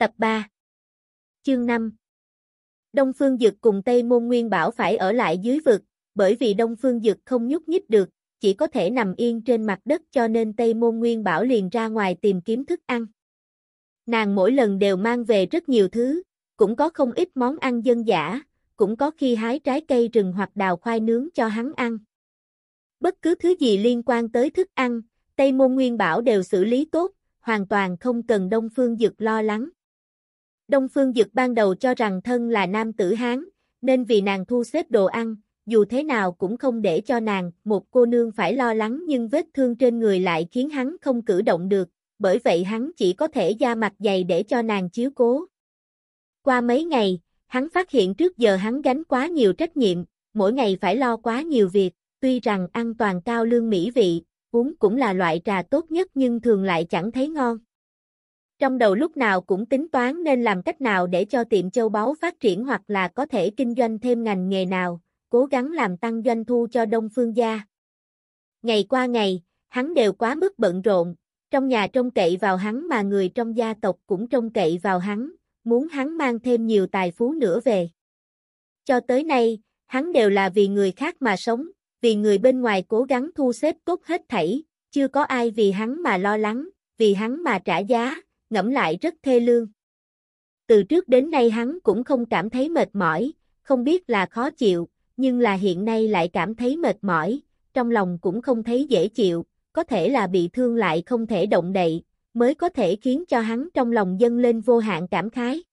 Tập 3. Chương 5. Đông Phương Dực cùng Tây Môn Nguyên Bảo phải ở lại dưới vực, bởi vì Đông Phương Dực không nhúc nhích được, chỉ có thể nằm yên trên mặt đất cho nên Tây Môn Nguyên Bảo liền ra ngoài tìm kiếm thức ăn. Nàng mỗi lần đều mang về rất nhiều thứ, cũng có không ít món ăn dân dã, cũng có khi hái trái cây rừng hoặc đào khoai nướng cho hắn ăn. Bất cứ thứ gì liên quan tới thức ăn, Tây Môn Nguyên Bảo đều xử lý tốt, hoàn toàn không cần Đông Phương Dực lo lắng. Đông Phương Dực ban đầu cho rằng thân là nam tử Hán, nên vì nàng thu xếp đồ ăn, dù thế nào cũng không để cho nàng, một cô nương phải lo lắng, nhưng vết thương trên người lại khiến hắn không cử động được, bởi vậy hắn chỉ có thể da mặt dày để cho nàng chiếu cố. Qua mấy ngày, hắn phát hiện trước giờ hắn gánh quá nhiều trách nhiệm, mỗi ngày phải lo quá nhiều việc, tuy rằng ăn toàn cao lương mỹ vị, uống cũng là loại trà tốt nhất nhưng thường lại chẳng thấy ngon. Trong đầu lúc nào cũng tính toán nên làm cách nào để cho tiệm châu báu phát triển hoặc là có thể kinh doanh thêm ngành nghề nào, cố gắng làm tăng doanh thu cho Đông Phương gia. Ngày qua ngày, hắn đều quá mức bận rộn, trong nhà trông cậy vào hắn mà người trong gia tộc cũng trông cậy vào hắn, muốn hắn mang thêm nhiều tài phú nữa về. Cho tới nay, hắn đều là vì người khác mà sống, vì người bên ngoài cố gắng thu xếp tốt hết thảy, chưa có ai vì hắn mà lo lắng, vì hắn mà trả giá, ngẫm lại rất thê lương. Từ trước đến nay hắn cũng không cảm thấy mệt mỏi, không biết là khó chịu, nhưng là hiện nay lại cảm thấy mệt mỏi, trong lòng cũng không thấy dễ chịu, có thể là bị thương lại không thể động đậy, mới có thể khiến cho hắn trong lòng dâng lên vô hạn cảm khái.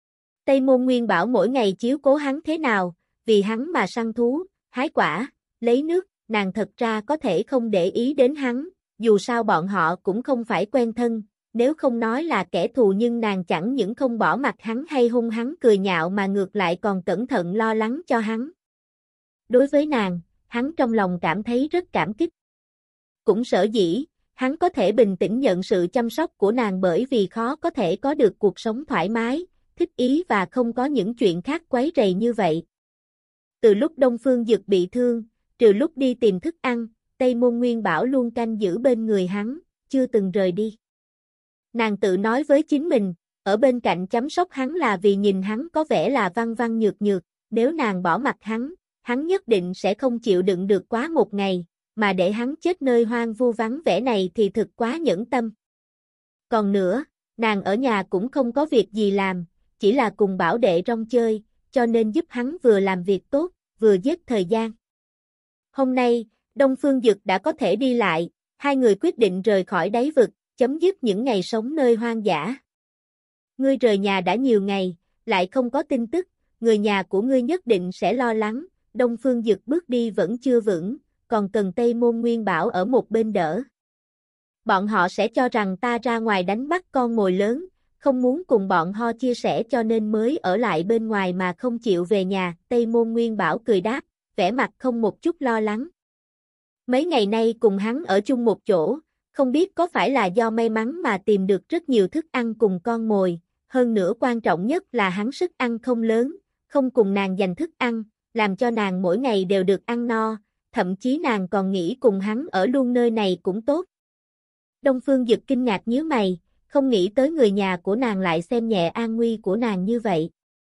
Tây Môn Nguyên Bảo mỗi ngày chiếu cố hắn thế nào, vì hắn mà săn thú, hái quả, lấy nước, nàng thật ra có thể không để ý đến hắn, dù sao bọn họ cũng không phải quen thân, nếu không nói là kẻ thù nhưng nàng chẳng những không bỏ mặt hắn hay hung hắn cười nhạo mà ngược lại còn cẩn thận lo lắng cho hắn. Đối với nàng, hắn trong lòng cảm thấy rất cảm kích. Cũng sở dĩ, hắn có thể bình tĩnh nhận sự chăm sóc của nàng bởi vì khó có thể có được cuộc sống thoải mái, thích ý và không có những chuyện khác quấy rầy như vậy. Từ lúc Đông Phương Dực bị thương, trừ lúc đi tìm thức ăn, Tây Môn Nguyên Bảo luôn canh giữ bên người hắn, chưa từng rời đi. Nàng tự nói với chính mình, ở bên cạnh chăm sóc hắn là vì nhìn hắn có vẻ là văn văn nhược nhược, nếu nàng bỏ mặc hắn nhất định sẽ không chịu đựng được quá một ngày, mà để hắn chết nơi hoang vu vắng vẻ này thì thực quá nhẫn tâm. Còn nữa, nàng ở nhà cũng không có việc gì làm, chỉ là cùng Bảo đệ rong chơi, cho nên giúp hắn vừa làm việc tốt, vừa giết thời gian. Hôm nay, Đông Phương Dực đã có thể đi lại, hai người quyết định rời khỏi đáy vực, chấm dứt những ngày sống nơi hoang dã. Ngươi rời nhà đã nhiều ngày, lại không có tin tức, người nhà của ngươi nhất định sẽ lo lắng, Đông Phương Dực bước đi vẫn chưa vững, còn cần Tây Môn Nguyên Bảo ở một bên đỡ. Bọn họ sẽ cho rằng ta ra ngoài đánh bắt con mồi lớn, không muốn cùng bọn họ chia sẻ cho nên mới ở lại bên ngoài mà không chịu về nhà, Tây Môn Nguyên Bảo cười đáp, vẻ mặt không một chút lo lắng. Mấy ngày nay cùng hắn ở chung một chỗ, không biết có phải là do may mắn mà tìm được rất nhiều thức ăn cùng con mồi, hơn nữa quan trọng nhất là hắn sức ăn không lớn, không cùng nàng giành thức ăn, làm cho nàng mỗi ngày đều được ăn no, thậm chí nàng còn nghĩ cùng hắn ở luôn nơi này cũng tốt. Đông Phương Dực kinh ngạc nhíu mày, không nghĩ tới người nhà của nàng lại xem nhẹ an nguy của nàng như vậy.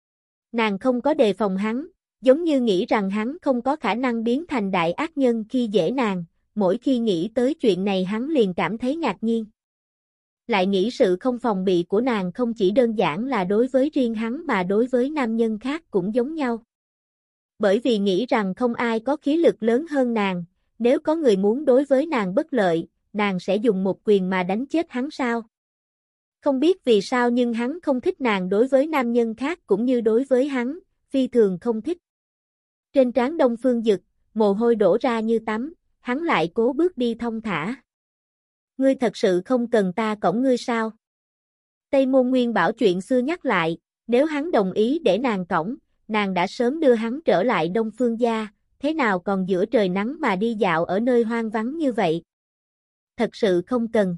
Nàng không có đề phòng hắn, giống như nghĩ rằng hắn không có khả năng biến thành đại ác nhân khi dễ nàng, mỗi khi nghĩ tới chuyện này hắn liền cảm thấy ngạc nhiên. Lại nghĩ sự không phòng bị của nàng không chỉ đơn giản là đối với riêng hắn mà đối với nam nhân khác cũng giống nhau. Bởi vì nghĩ rằng không ai có khí lực lớn hơn nàng, nếu có người muốn đối với nàng bất lợi, nàng sẽ dùng một quyền mà đánh chết hắn sao? Không biết vì sao nhưng hắn không thích nàng đối với nam nhân khác cũng như đối với hắn, phi thường không thích. Trên trán Đông Phương Dực, mồ hôi đổ ra như tắm, hắn lại cố bước đi thong thả. Ngươi thật sự không cần ta cõng ngươi sao? Tây Môn Nguyên Bảo chuyện xưa nhắc lại, nếu hắn đồng ý để nàng cõng, nàng đã sớm đưa hắn trở lại Đông Phương gia, thế nào còn giữa trời nắng mà đi dạo ở nơi hoang vắng như vậy? Thật sự không cần.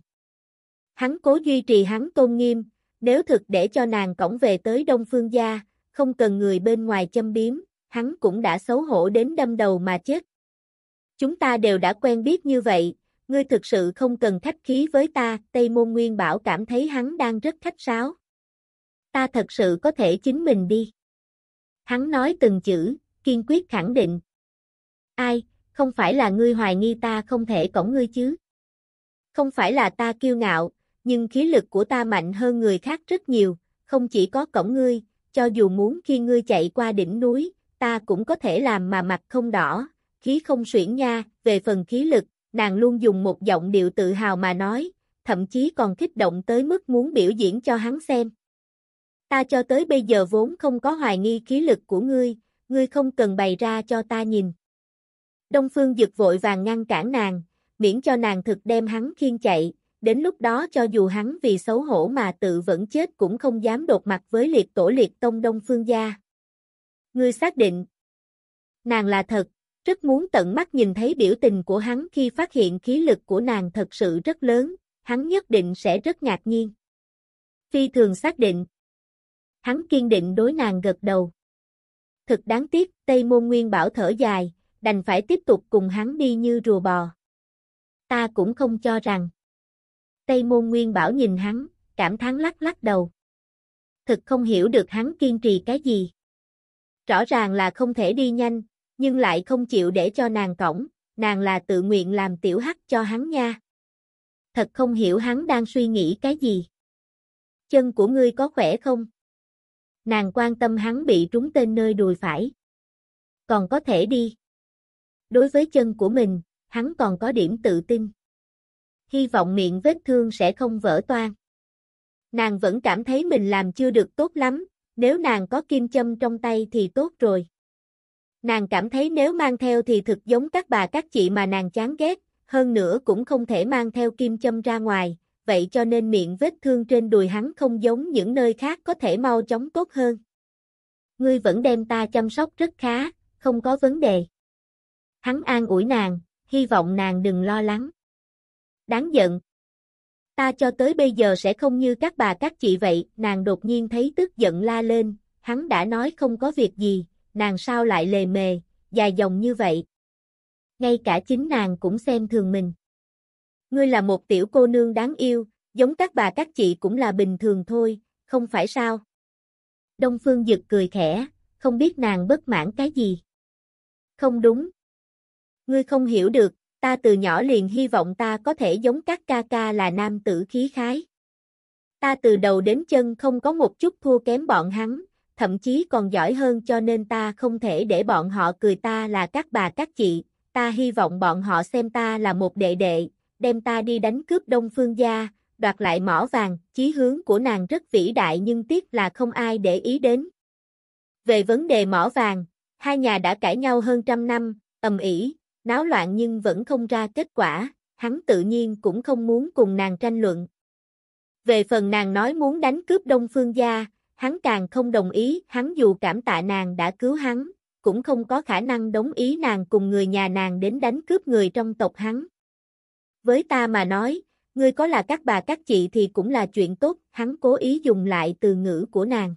Hắn cố duy trì hắn tôn nghiêm, nếu thực để cho nàng cõng về tới Đông Phương gia, không cần người bên ngoài châm biếm, hắn cũng đã xấu hổ đến đâm đầu mà chết. Chúng ta đều đã quen biết như vậy, ngươi thực sự không cần khách khí với ta, Tây Môn Nguyên Bảo cảm thấy hắn đang rất khách sáo. Ta thật sự có thể chính mình đi. Hắn nói từng chữ, kiên quyết khẳng định. Ai, không phải là ngươi hoài nghi ta không thể cõng ngươi chứ? Không phải là ta kiêu ngạo, nhưng khí lực của ta mạnh hơn người khác rất nhiều, không chỉ có cõng ngươi, cho dù muốn khi ngươi chạy qua đỉnh núi, ta cũng có thể làm mà mặt không đỏ, khí không suyễn nha. Về phần khí lực, nàng luôn dùng một giọng điệu tự hào mà nói, thậm chí còn kích động tới mức muốn biểu diễn cho hắn xem. Ta cho tới bây giờ vốn không có hoài nghi khí lực của ngươi không cần bày ra cho ta nhìn. Đông Phương Dực vội vàng ngăn cản nàng, miễn cho nàng thực đem hắn khiêng chạy, đến lúc đó cho dù hắn vì xấu hổ mà tự vẫn chết cũng không dám đột mặt với liệt tổ liệt tông Đông Phương gia. Ngươi xác định? Nàng là thật, rất muốn tận mắt nhìn thấy biểu tình của hắn khi phát hiện khí lực của nàng thật sự rất lớn, hắn nhất định sẽ rất ngạc nhiên. Phi thường xác định. Hắn kiên định đối nàng gật đầu. Thực đáng tiếc, Tây Môn Nguyên Bảo thở dài, đành phải tiếp tục cùng hắn đi như rùa bò. Ta cũng không cho rằng. Tây Môn Nguyên Bảo nhìn hắn, cảm thán lắc lắc đầu. Thực không hiểu được hắn kiên trì cái gì. Rõ ràng là không thể đi nhanh, nhưng lại không chịu để cho nàng cõng, nàng là tự nguyện làm tiểu hắc cho hắn nha. Thật không hiểu hắn đang suy nghĩ cái gì. Chân của ngươi có khỏe không? Nàng quan tâm hắn bị trúng tên nơi đùi phải. Còn có thể đi. Đối với chân của mình, hắn còn có điểm tự tin. Hy vọng miệng vết thương sẽ không vỡ toang. Nàng vẫn cảm thấy mình làm chưa được tốt lắm, nếu nàng có kim châm trong tay thì tốt rồi. Nàng cảm thấy nếu mang theo thì thực giống các bà các chị mà nàng chán ghét, hơn nữa cũng không thể mang theo kim châm ra ngoài, vậy cho nên miệng vết thương trên đùi hắn không giống những nơi khác có thể mau chóng tốt hơn. Ngươi vẫn đem ta chăm sóc rất khá, không có vấn đề. Hắn an ủi nàng, hy vọng nàng đừng lo lắng. Đáng giận. Ta cho tới bây giờ sẽ không như các bà các chị vậy, nàng đột nhiên thấy tức giận la lên, hắn đã nói không có việc gì, nàng sao lại lề mề, dài dòng như vậy. Ngay cả chính nàng cũng xem thường mình. Ngươi là một tiểu cô nương đáng yêu, giống các bà các chị cũng là bình thường thôi, không phải sao? Đông Phương Dực cười khẽ, không biết nàng bất mãn cái gì. Không đúng. Ngươi không hiểu được, ta từ nhỏ liền hy vọng ta có thể giống các ca ca là nam tử khí khái. Ta từ đầu đến chân không có một chút thua kém bọn hắn, thậm chí còn giỏi hơn cho nên ta không thể để bọn họ cười ta là các bà các chị, ta hy vọng bọn họ xem ta là một đệ đệ, đem ta đi đánh cướp Đông Phương gia, đoạt lại mỏ vàng, chí hướng của nàng rất vĩ đại nhưng tiếc là không ai để ý đến. Về vấn đề mỏ vàng, hai nhà đã cãi nhau hơn 100 năm, ầm ĩ, náo loạn nhưng vẫn không ra kết quả, hắn tự nhiên cũng không muốn cùng nàng tranh luận. Về phần nàng nói muốn đánh cướp Đông Phương gia, hắn càng không đồng ý, hắn dù cảm tạ nàng đã cứu hắn, cũng không có khả năng đồng ý nàng cùng người nhà nàng đến đánh cướp người trong tộc hắn. Với ta mà nói, ngươi có là các bà các chị thì cũng là chuyện tốt, hắn cố ý dùng lại từ ngữ của nàng.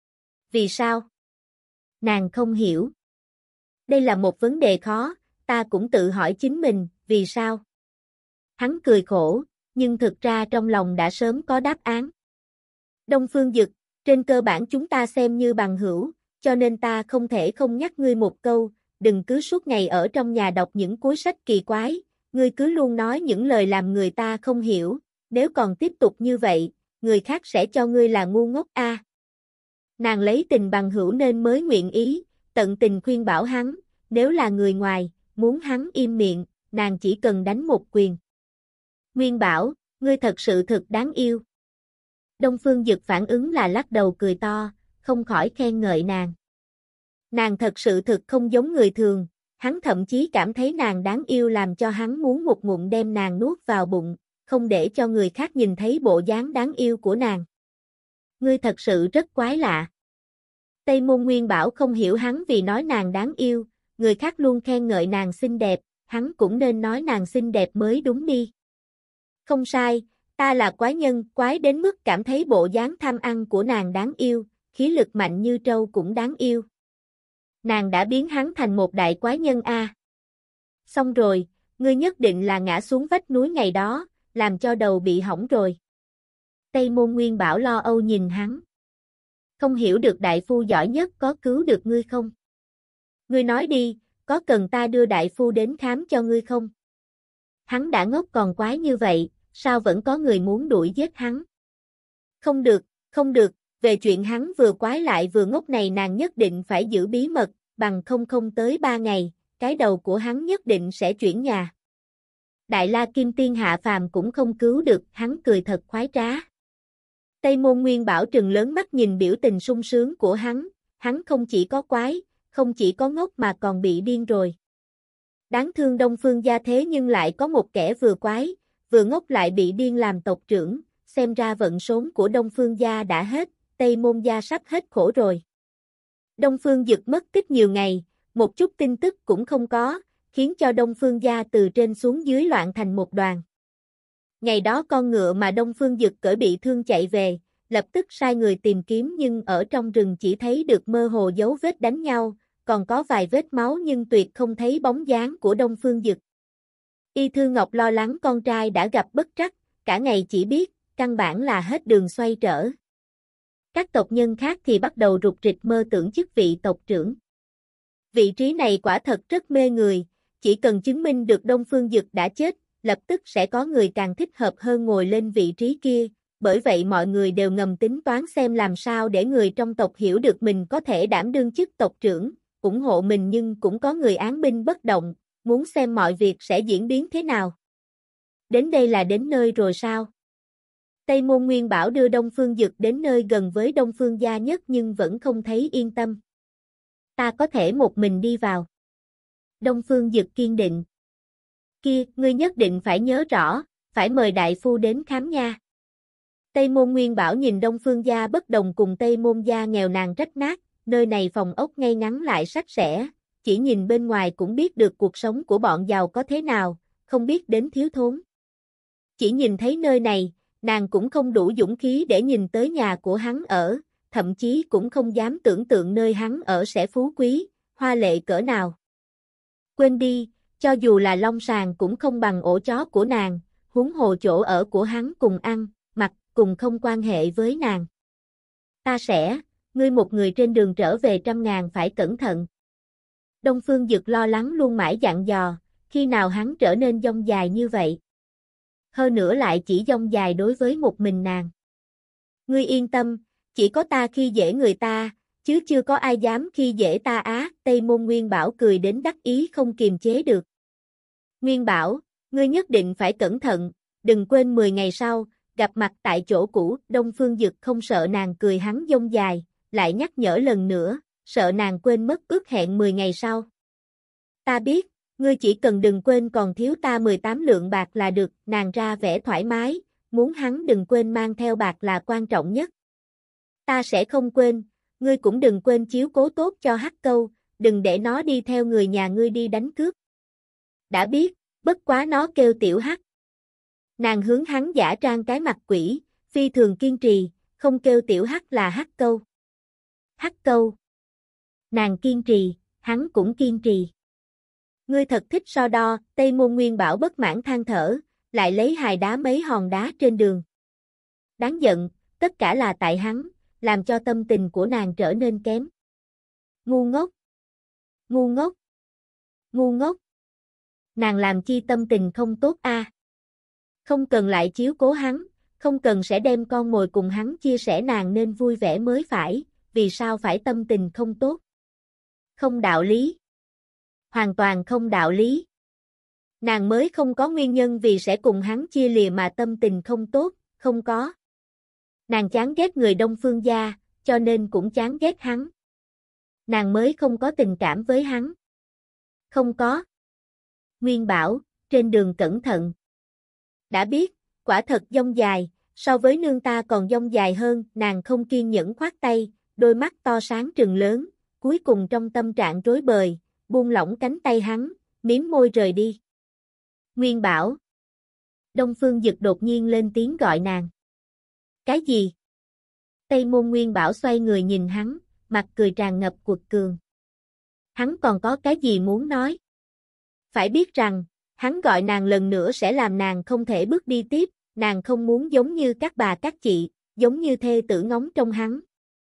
Vì sao? Nàng không hiểu. Đây là một vấn đề khó, ta cũng tự hỏi chính mình, vì sao? Hắn cười khổ, nhưng thực ra trong lòng đã sớm có đáp án. Đông Phương Dực, trên cơ bản chúng ta xem như bằng hữu, cho nên ta không thể không nhắc ngươi một câu, đừng cứ suốt ngày ở trong nhà đọc những cuốn sách kỳ quái, ngươi cứ luôn nói những lời làm người ta không hiểu, nếu còn tiếp tục như vậy, người khác sẽ cho ngươi là ngu ngốc a. Nàng lấy tình bằng hữu nên mới nguyện ý, tận tình khuyên bảo hắn, nếu là người ngoài, muốn hắn im miệng, nàng chỉ cần đánh một quyền. Nguyên bảo, ngươi thật sự thực đáng yêu. Đông Phương Dực phản ứng là lắc đầu cười to, không khỏi khen ngợi nàng. Nàng thật sự thực không giống người thường, hắn thậm chí cảm thấy nàng đáng yêu làm cho hắn muốn một ngụm đem nàng nuốt vào bụng, không để cho người khác nhìn thấy bộ dáng đáng yêu của nàng. Ngươi thật sự rất quái lạ. Tây Môn Nguyên Bảo không hiểu hắn vì nói nàng đáng yêu, người khác luôn khen ngợi nàng xinh đẹp, hắn cũng nên nói nàng xinh đẹp mới đúng đi. Không sai, ta là quái nhân, quái đến mức cảm thấy bộ dáng tham ăn của nàng đáng yêu, khí lực mạnh như trâu cũng đáng yêu. Nàng đã biến hắn thành một đại quái nhân a. Xong rồi, ngươi nhất định là ngã xuống vách núi ngày đó, làm cho đầu bị hỏng rồi. Tây Môn Nguyên Bảo lo âu nhìn hắn. Không hiểu được đại phu giỏi nhất có cứu được ngươi không? Ngươi nói đi, có cần ta đưa đại phu đến khám cho ngươi không? Hắn đã ngốc còn quái như vậy, sao vẫn có người muốn đuổi giết hắn? Không được, không được, về chuyện hắn vừa quái lại vừa ngốc này nàng nhất định phải giữ bí mật, bằng không tới 3 ngày, cái đầu của hắn nhất định sẽ chuyển nhà. Đại La Kim Tiên hạ phàm cũng không cứu được, hắn cười thật khoái trá. Tây Môn Nguyên Bảo trừng lớn mắt nhìn biểu tình sung sướng của hắn không chỉ có quái, không chỉ có ngốc mà còn bị điên rồi. Đáng thương Đông Phương gia thế nhưng lại có một kẻ vừa quái, vừa ngốc lại bị điên làm tộc trưởng, xem ra vận số của Đông Phương gia đã hết, Tây Môn gia sắp hết khổ rồi. Đông Phương Dực mất tích nhiều ngày, một chút tin tức cũng không có, khiến cho Đông Phương gia từ trên xuống dưới loạn thành một đoàn. Ngày đó con ngựa mà Đông Phương Dực cởi bị thương chạy về, lập tức sai người tìm kiếm nhưng ở trong rừng chỉ thấy được mơ hồ dấu vết đánh nhau, còn có vài vết máu nhưng tuyệt không thấy bóng dáng của Đông Phương Dực. Y Thư Ngọc lo lắng con trai đã gặp bất trắc, cả ngày chỉ biết, căn bản là hết đường xoay trở. Các tộc nhân khác thì bắt đầu rục rịch mơ tưởng chức vị tộc trưởng. Vị trí này quả thật rất mê người, chỉ cần chứng minh được Đông Phương Dực đã chết, lập tức sẽ có người càng thích hợp hơn ngồi lên vị trí kia, bởi vậy mọi người đều ngầm tính toán xem làm sao để người trong tộc hiểu được mình có thể đảm đương chức tộc trưởng, ủng hộ mình nhưng cũng có người án binh bất động, muốn xem mọi việc sẽ diễn biến thế nào. Đến đây là đến nơi rồi sao? Tây Môn Nguyên Bảo đưa Đông Phương Dực đến nơi gần với Đông Phương gia nhất nhưng vẫn không thấy yên tâm. Ta có thể một mình đi vào. Đông Phương Dực kiên định. Kia, ngươi nhất định phải nhớ rõ, phải mời đại phu đến khám nha. Tây Môn Nguyên Bảo nhìn Đông Phương gia bất đồng cùng Tây Môn gia nghèo nàn rách nát, nơi này phòng ốc ngay ngắn lại sạch sẽ, chỉ nhìn bên ngoài cũng biết được cuộc sống của bọn giàu có thế nào, không biết đến thiếu thốn. Chỉ nhìn thấy nơi này, nàng cũng không đủ dũng khí để nhìn tới nhà của hắn ở, thậm chí cũng không dám tưởng tượng nơi hắn ở sẽ phú quý, hoa lệ cỡ nào. Quên đi, cho dù là long sàng cũng không bằng ổ chó của nàng, huống hồ chỗ ở của hắn cùng ăn, mặc, cùng không quan hệ với nàng. Ta sẽ, ngươi một người trên đường trở về 100.000 phải cẩn thận. Đông Phương Dực lo lắng luôn mãi dặn dò, khi nào hắn trở nên dông dài như vậy. Hơn nữa lại chỉ dông dài đối với một mình nàng. Ngươi yên tâm, chỉ có ta khi dễ người ta, chứ chưa có ai dám khi dễ ta á, Tây Môn Nguyên Bảo cười đến đắc ý không kiềm chế được. Nguyên Bảo, ngươi nhất định phải cẩn thận, đừng quên 10 ngày sau, gặp mặt tại chỗ cũ, Đông Phương Dực không sợ nàng cười hắn dông dài, lại nhắc nhở lần nữa, sợ nàng quên mất ước hẹn 10 ngày sau. Ta biết, ngươi chỉ cần đừng quên còn thiếu ta 18 lượng bạc là được, nàng ra vẻ thoải mái, muốn hắn đừng quên mang theo bạc là quan trọng nhất. Ta sẽ không quên, ngươi cũng đừng quên chiếu cố tốt cho Hắc Câu, đừng để nó đi theo người nhà ngươi đi đánh cướp. Đã biết, bất quá nó kêu Tiểu Hắc. Nàng hướng hắn giả trang cái mặt quỷ, phi thường kiên trì, không kêu Tiểu Hắc là Hắc Câu. Hắc Câu. Nàng kiên trì, hắn cũng kiên trì. Ngươi thật thích so đo, Tây Môn Nguyên Bảo bất mãn than thở, lại lấy hài đá mấy hòn đá trên đường. Đáng giận, tất cả là tại hắn, làm cho tâm tình của nàng trở nên kém. Ngu ngốc. Ngu ngốc. Ngu ngốc. Nàng làm chi tâm tình không tốt a? Không cần lại chiếu cố hắn, không cần sẽ đem con mồi cùng hắn chia sẻ nàng nên vui vẻ mới phải, vì sao phải tâm tình không tốt? Không đạo lý. Hoàn toàn không đạo lý. Nàng mới không có nguyên nhân vì sẽ cùng hắn chia lìa mà tâm tình không tốt, không có. Nàng chán ghét người Đông Phương gia, cho nên cũng chán ghét hắn. Nàng mới không có tình cảm với hắn. Không có. Nguyên Bảo, trên đường cẩn thận. Đã biết, quả thật dông dài, so với nương ta còn dông dài hơn, nàng không kiên nhẫn khoát tay, đôi mắt to sáng trừng lớn, cuối cùng trong tâm trạng rối bời, buông lỏng cánh tay hắn, mím môi rời đi. Nguyên Bảo. Đông Phương Dực đột nhiên lên tiếng gọi nàng. Cái gì? Tây Môn Nguyên Bảo xoay người nhìn hắn, mặt cười tràn ngập cuột cường. Hắn còn có cái gì muốn nói? Phải biết rằng, hắn gọi nàng lần nữa sẽ làm nàng không thể bước đi tiếp, nàng không muốn giống như các bà các chị, giống như thê tử ngóng trong hắn.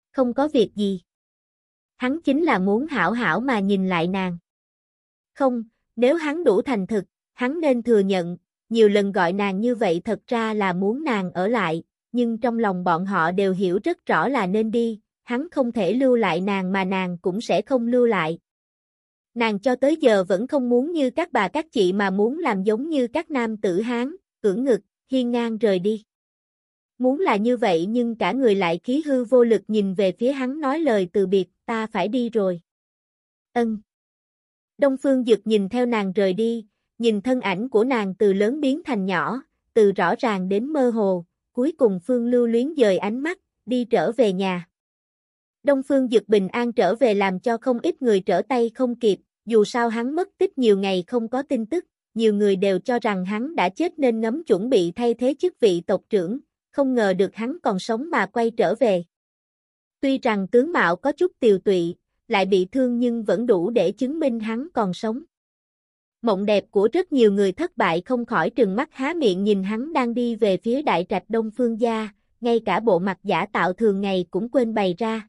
Không có việc gì. Hắn chính là muốn hảo hảo mà nhìn lại nàng. Không, nếu hắn đủ thành thực, hắn nên thừa nhận, nhiều lần gọi nàng như vậy thật ra là muốn nàng ở lại, nhưng trong lòng bọn họ đều hiểu rất rõ là nên đi, hắn không thể lưu lại nàng mà nàng cũng sẽ không lưu lại. Nàng cho tới giờ vẫn không muốn như các bà các chị mà muốn làm giống như các nam tử Hán, ưỡn ngực, hiên ngang rời đi. Muốn là như vậy nhưng cả người lại khí hư vô lực nhìn về phía hắn nói lời từ biệt, ta phải đi rồi. Ân. Đông Phương Dực nhìn theo nàng rời đi, nhìn thân ảnh của nàng từ lớn biến thành nhỏ, từ rõ ràng đến mơ hồ, cuối cùng Phương lưu luyến dời ánh mắt, đi trở về nhà. Đông Phương Dực bình an trở về làm cho không ít người trở tay không kịp, dù sao hắn mất tích nhiều ngày không có tin tức, nhiều người đều cho rằng hắn đã chết nên ngấm chuẩn bị thay thế chức vị tộc trưởng, không ngờ được hắn còn sống mà quay trở về. Tuy rằng tướng mạo có chút tiều tụy, lại bị thương nhưng vẫn đủ để chứng minh hắn còn sống. Mộng đẹp của rất nhiều người thất bại không khỏi trừng mắt há miệng nhìn hắn đang đi về phía đại trạch Đông Phương gia, ngay cả bộ mặt giả tạo thường ngày cũng quên bày ra.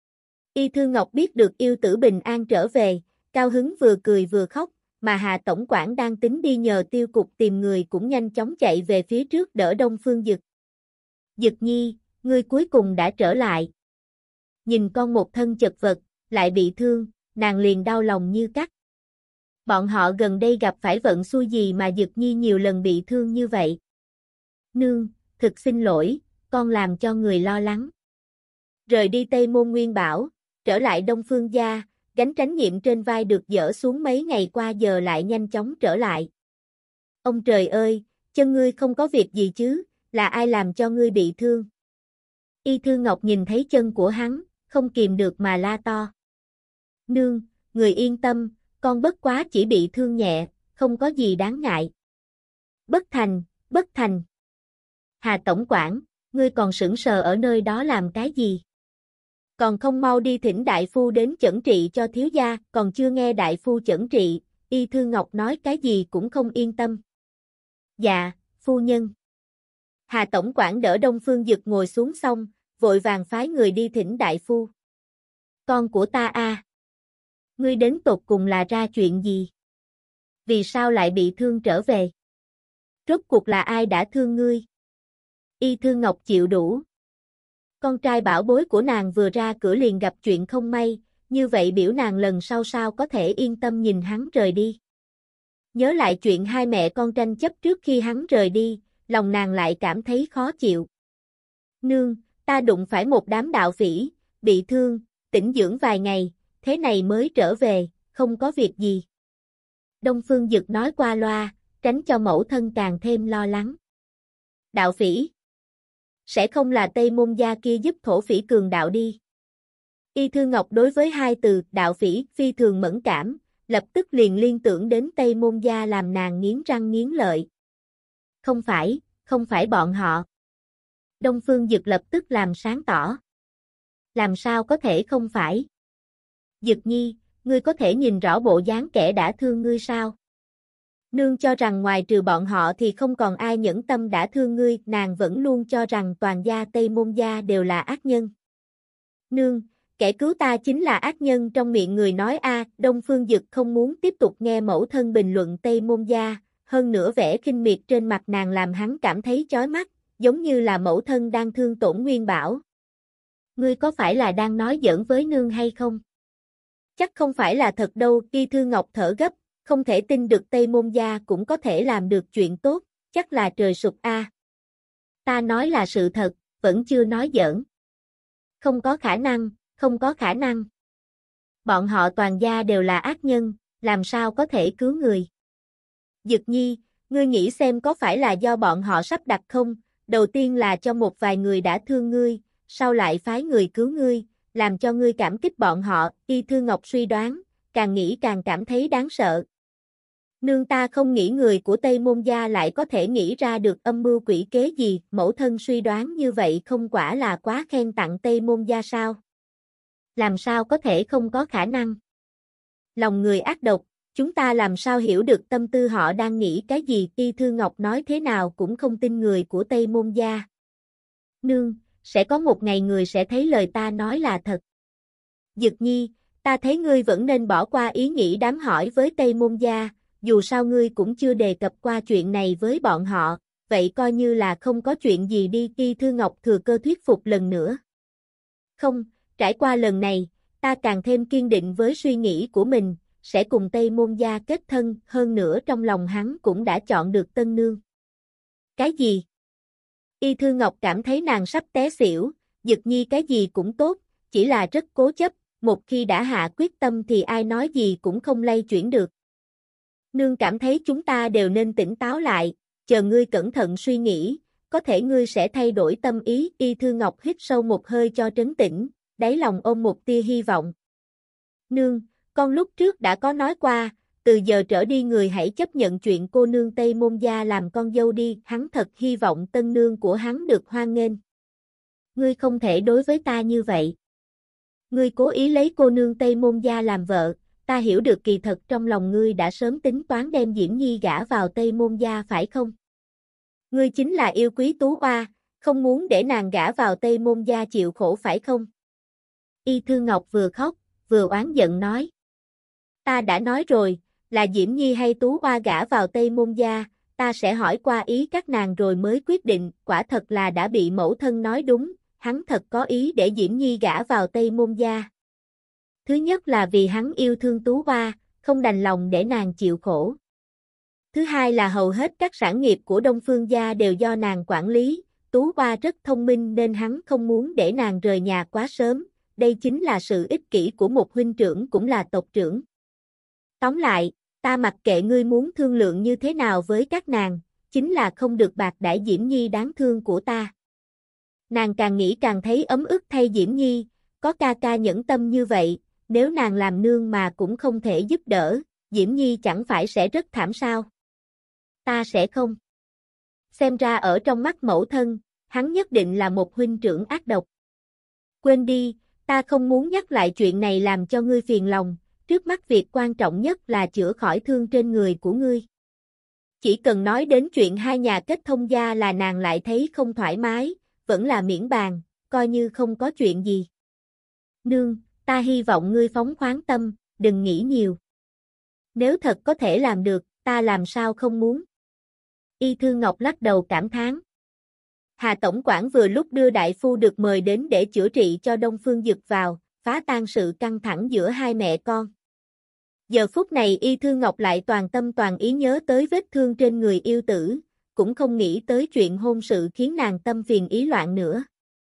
Y Thư Ngọc biết được yêu tử bình an trở về, cao hứng vừa cười vừa khóc, mà Hà Tổng quản đang tính đi nhờ Tiêu Cục tìm người cũng nhanh chóng chạy về phía trước đỡ Đông Phương Dực. Dực nhi, ngươi cuối cùng đã trở lại. Nhìn con một thân chật vật, lại bị thương, nàng liền đau lòng như cắt. Bọn họ gần đây gặp phải vận xui gì mà Dực nhi nhiều lần bị thương như vậy. Nương, thực xin lỗi, con làm cho người lo lắng. Rời đi Tây Môn Nguyên Bảo, trở lại Đông Phương gia, gánh trách nhiệm trên vai được dỡ xuống mấy ngày qua giờ lại nhanh chóng trở lại. Ông trời ơi, chân ngươi không có việc gì chứ, là ai làm cho ngươi bị thương? Y Thư Ngọc nhìn thấy chân của hắn, không kìm được mà la to. Nương, người yên tâm, con bất quá chỉ bị thương nhẹ, không có gì đáng ngại. Bất thành, bất thành. Hà Tổng quản, ngươi còn sững sờ ở nơi đó làm cái gì? Còn không mau đi thỉnh đại phu đến chẩn trị cho thiếu gia, còn chưa nghe đại phu chẩn trị, Y Thư Ngọc nói cái gì cũng không yên tâm. Dạ, phu nhân. Hà Tổng quản đỡ Đông Phương Dực ngồi xuống xong, vội vàng phái người đi thỉnh đại phu. Con của ta a, ngươi đến tột cùng là ra chuyện gì? Vì sao lại bị thương trở về? Rốt cuộc là ai đã thương ngươi? Y Thư Ngọc chịu đủ. Con trai bảo bối của nàng vừa ra cửa liền gặp chuyện không may, như vậy biểu nàng lần sau sao có thể yên tâm nhìn hắn rời đi. Nhớ lại chuyện hai mẹ con tranh chấp trước khi hắn rời đi, lòng nàng lại cảm thấy khó chịu. Nương, ta đụng phải một đám đạo phỉ, bị thương, tĩnh dưỡng vài ngày, thế này mới trở về, không có việc gì. Đông Phương Dực nói qua loa, tránh cho mẫu thân càng thêm lo lắng. Đạo phỉ? Sẽ không là Tây Môn gia kia giúp thổ phỉ cường đạo đi. Y Thư Ngọc đối với hai từ đạo phỉ phi thường mẫn cảm, lập tức liền liên tưởng đến Tây Môn gia làm nàng nghiến răng nghiến lợi. Không phải bọn họ. Đông Phương Dực lập tức làm sáng tỏ. Làm sao có thể không phải? Dực nhi, ngươi có thể nhìn rõ bộ dáng kẻ đã thương ngươi sao? Nương cho rằng ngoài trừ bọn họ thì không còn ai nhẫn tâm đã thương ngươi, nàng vẫn luôn cho rằng toàn gia Tây Môn gia đều là ác nhân. Nương, kẻ cứu ta chính là ác nhân trong miệng người nói a. Đông Phương Dực không muốn tiếp tục nghe mẫu thân bình luận Tây Môn gia, hơn nữa vẻ khinh miệt trên mặt nàng làm hắn cảm thấy chói mắt, giống như là mẫu thân đang thương tổn Nguyên Bảo. Ngươi có phải là đang nói giỡn với nương hay không? Chắc không phải là thật đâu, Y Thư Ngọc thở gấp, không thể tin được Tây Môn gia cũng có thể làm được chuyện tốt, chắc là trời sụp a. Ta nói là sự thật, vẫn chưa nói giỡn. Không có khả năng, không có khả năng. Bọn họ toàn gia đều là ác nhân, làm sao có thể cứu người? Dực nhi, ngươi nghĩ xem có phải là do bọn họ sắp đặt không? Đầu tiên là cho một vài người đã thương ngươi, sau lại phái người cứu ngươi, làm cho ngươi cảm kích bọn họ, Y Thư Ngọc suy đoán, càng nghĩ càng cảm thấy đáng sợ. Nương ta không nghĩ người của Tây Môn gia lại có thể nghĩ ra được âm mưu quỷ kế gì, mẫu thân suy đoán như vậy không quả là quá khen tặng Tây Môn gia sao? Làm sao có thể không có khả năng? Lòng người ác độc, chúng ta làm sao hiểu được tâm tư họ đang nghĩ cái gì? Y Thư Ngọc nói thế nào cũng không tin người của Tây Môn gia. Nương, sẽ có một ngày người sẽ thấy lời ta nói là thật. Dực Nhi, ta thấy ngươi vẫn nên bỏ qua ý nghĩ đám hỏi với Tây Môn gia, dù sao ngươi cũng chưa đề cập qua chuyện này với bọn họ, vậy coi như là không có chuyện gì đi. Y Thư Ngọc thừa cơ thuyết phục lần nữa. Không, trải qua lần này, ta càng thêm kiên định với suy nghĩ của mình, sẽ cùng Tây Môn gia kết thân, hơn nữa trong lòng hắn cũng đã chọn được tân nương. Cái gì? Y Thư Ngọc cảm thấy nàng sắp té xỉu, Dực Nhi cái gì cũng tốt, chỉ là rất cố chấp, một khi đã hạ quyết tâm thì ai nói gì cũng không lay chuyển được. Nương cảm thấy chúng ta đều nên tỉnh táo lại, chờ ngươi cẩn thận suy nghĩ, có thể ngươi sẽ thay đổi tâm ý. Y Thư Ngọc hít sâu một hơi cho trấn tĩnh, đáy lòng ôm một tia hy vọng. Nương, con lúc trước đã có nói qua, từ giờ trở đi người hãy chấp nhận chuyện cô nương Tây Môn gia làm con dâu đi, hắn thật hy vọng tân nương của hắn được hoan nghênh. Ngươi không thể đối với ta như vậy. Ngươi cố ý lấy cô nương Tây Môn gia làm vợ, ta hiểu được kỳ thật trong lòng ngươi đã sớm tính toán đem Diễm Nhi gả vào Tây Môn gia phải không? Ngươi chính là yêu quý Tú Oa, không muốn để nàng gả vào Tây Môn gia chịu khổ phải không? Y Thư Ngọc vừa khóc, vừa oán giận nói. Ta đã nói rồi, là Diễm Nhi hay Tú Oa gả vào Tây Môn gia, ta sẽ hỏi qua ý các nàng rồi mới quyết định. Quả thật là đã bị mẫu thân nói đúng, hắn thật có ý để Diễm Nhi gả vào Tây Môn gia. Thứ nhất là vì hắn yêu thương Tú Oa, không đành lòng để nàng chịu khổ. Thứ hai là hầu hết các sản nghiệp của Đông Phương gia đều do nàng quản lý, Tú Oa rất thông minh nên hắn không muốn để nàng rời nhà quá sớm, đây chính là sự ích kỷ của một huynh trưởng cũng là tộc trưởng. Tóm lại, ta mặc kệ ngươi muốn thương lượng như thế nào với các nàng, chính là không được bạc đãi Diễm Nhi đáng thương của ta. Nàng càng nghĩ càng thấy ấm ức thay Diễm Nhi, có ca ca nhẫn tâm như vậy, nếu nàng làm nương mà cũng không thể giúp đỡ, Diễm Nhi chẳng phải sẽ rất thảm sao? Ta sẽ không. Xem ra ở trong mắt mẫu thân, hắn nhất định là một huynh trưởng ác độc. Quên đi, ta không muốn nhắc lại chuyện này làm cho ngươi phiền lòng, trước mắt việc quan trọng nhất là chữa khỏi thương trên người của ngươi. Chỉ cần nói đến chuyện hai nhà kết thông gia là nàng lại thấy không thoải mái, vẫn là miễn bàn, coi như không có chuyện gì. Nương, ta hy vọng ngươi phóng khoáng tâm, đừng nghĩ nhiều. Nếu thật có thể làm được, ta làm sao không muốn. Y Thư Ngọc lắc đầu cảm thán. Hà Tổng quản vừa lúc đưa đại phu được mời đến để chữa trị cho Đông Phương Dực vào, phá tan sự căng thẳng giữa hai mẹ con. Giờ phút này Y Thư Ngọc lại toàn tâm toàn ý nhớ tới vết thương trên người yêu tử, cũng không nghĩ tới chuyện hôn sự khiến nàng tâm phiền ý loạn nữa.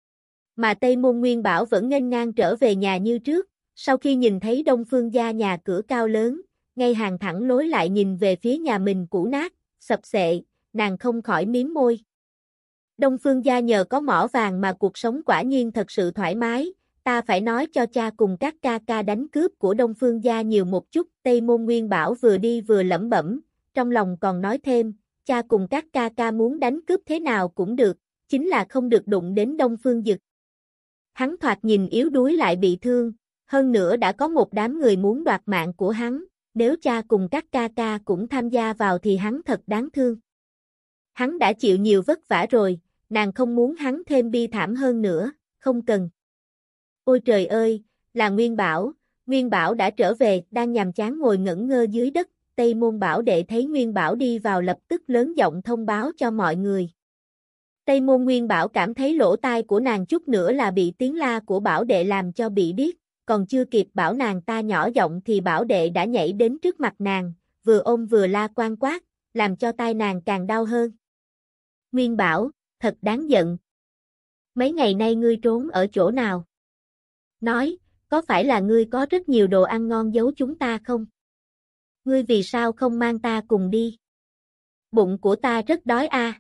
Mà Tây Môn Nguyên Bảo vẫn nghênh ngang trở về nhà như trước, sau khi nhìn thấy Đông Phương gia nhà cửa cao lớn, ngay hàng thẳng lối lại nhìn về phía nhà mình cũ nát, sập xệ, nàng không khỏi mím môi. Đông Phương gia nhờ có mỏ vàng mà cuộc sống quả nhiên thật sự thoải mái, ta phải nói cho cha cùng các ca ca đánh cướp của Đông Phương gia nhiều một chút. Tây Môn Nguyên Bảo vừa đi vừa lẩm bẩm, trong lòng còn nói thêm, cha cùng các ca ca muốn đánh cướp thế nào cũng được, chính là không được đụng đến Đông Phương Dực. Hắn thoạt nhìn yếu đuối lại bị thương, hơn nữa đã có một đám người muốn đoạt mạng của hắn, nếu cha cùng các ca ca cũng tham gia vào thì hắn thật đáng thương. Hắn đã chịu nhiều vất vả rồi, nàng không muốn hắn thêm bi thảm hơn nữa, không cần. Ôi trời ơi, là Nguyên Bảo đã trở về, đang nhàm chán ngồi ngẩn ngơ dưới đất, Tây Môn Bảo đệ thấy Nguyên Bảo đi vào lập tức lớn giọng thông báo cho mọi người. Tây Môn Nguyên Bảo cảm thấy lỗ tai của nàng chút nữa là bị tiếng la của Bảo đệ làm cho bị điếc, còn chưa kịp bảo nàng ta nhỏ giọng thì Bảo đệ đã nhảy đến trước mặt nàng, vừa ôm vừa la quan quát, làm cho tai nàng càng đau hơn. Nguyên Bảo, thật đáng giận. Mấy ngày nay ngươi trốn ở chỗ nào? Nói, có phải là ngươi có rất nhiều đồ ăn ngon giấu chúng ta không? Ngươi vì sao không mang ta cùng đi? Bụng của ta rất đói a.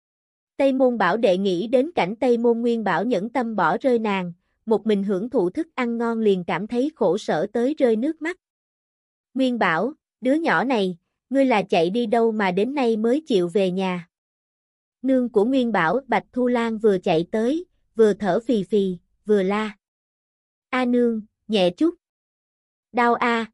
Tây Môn Bảo đệ nghĩ đến cảnh Tây Môn Nguyên Bảo nhẫn tâm bỏ rơi nàng, một mình hưởng thụ thức ăn ngon liền cảm thấy khổ sở tới rơi nước mắt. Nguyên Bảo, đứa nhỏ này, ngươi là chạy đi đâu mà đến nay mới chịu về nhà? Nương của Nguyên Bảo, Bạch Thu Lan vừa chạy tới, vừa thở phì phì, vừa la. A nương, nhẹ chút. Đau a.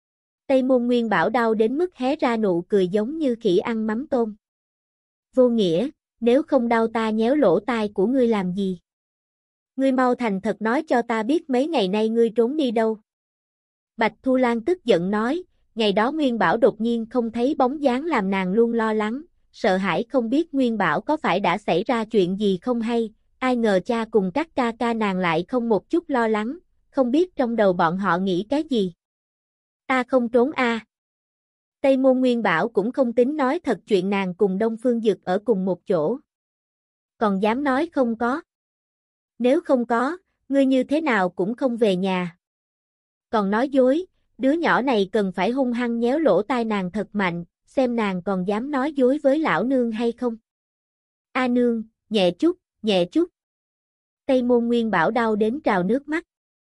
Tây Môn Nguyên Bảo đau đến mức hé ra nụ cười giống như khỉ ăn mắm tôm. Vô nghĩa, nếu không đau ta nhéo lỗ tai của ngươi làm gì? Ngươi mau thành thật nói cho ta biết mấy ngày nay ngươi trốn đi đâu. Bạch Thu Lan tức giận nói, ngày đó Nguyên Bảo đột nhiên không thấy bóng dáng làm nàng luôn lo lắng, sợ hãi không biết Nguyên Bảo có phải đã xảy ra chuyện gì không hay, ai ngờ cha cùng các ca ca nàng lại không một chút lo lắng, không biết trong đầu bọn họ nghĩ cái gì. Ta không trốn a. Tây Môn Nguyên Bảo cũng không tính nói thật chuyện nàng cùng Đông Phương Dực ở cùng một chỗ. Còn dám nói không có. Nếu không có, ngươi như thế nào cũng không về nhà. Còn nói dối, đứa nhỏ này cần phải hung hăng nhéo lỗ tai nàng thật mạnh, xem nàng còn dám nói dối với lão nương hay không. A nương, nhẹ chút, nhẹ chút. Tây Môn Nguyên Bảo đau đến trào nước mắt.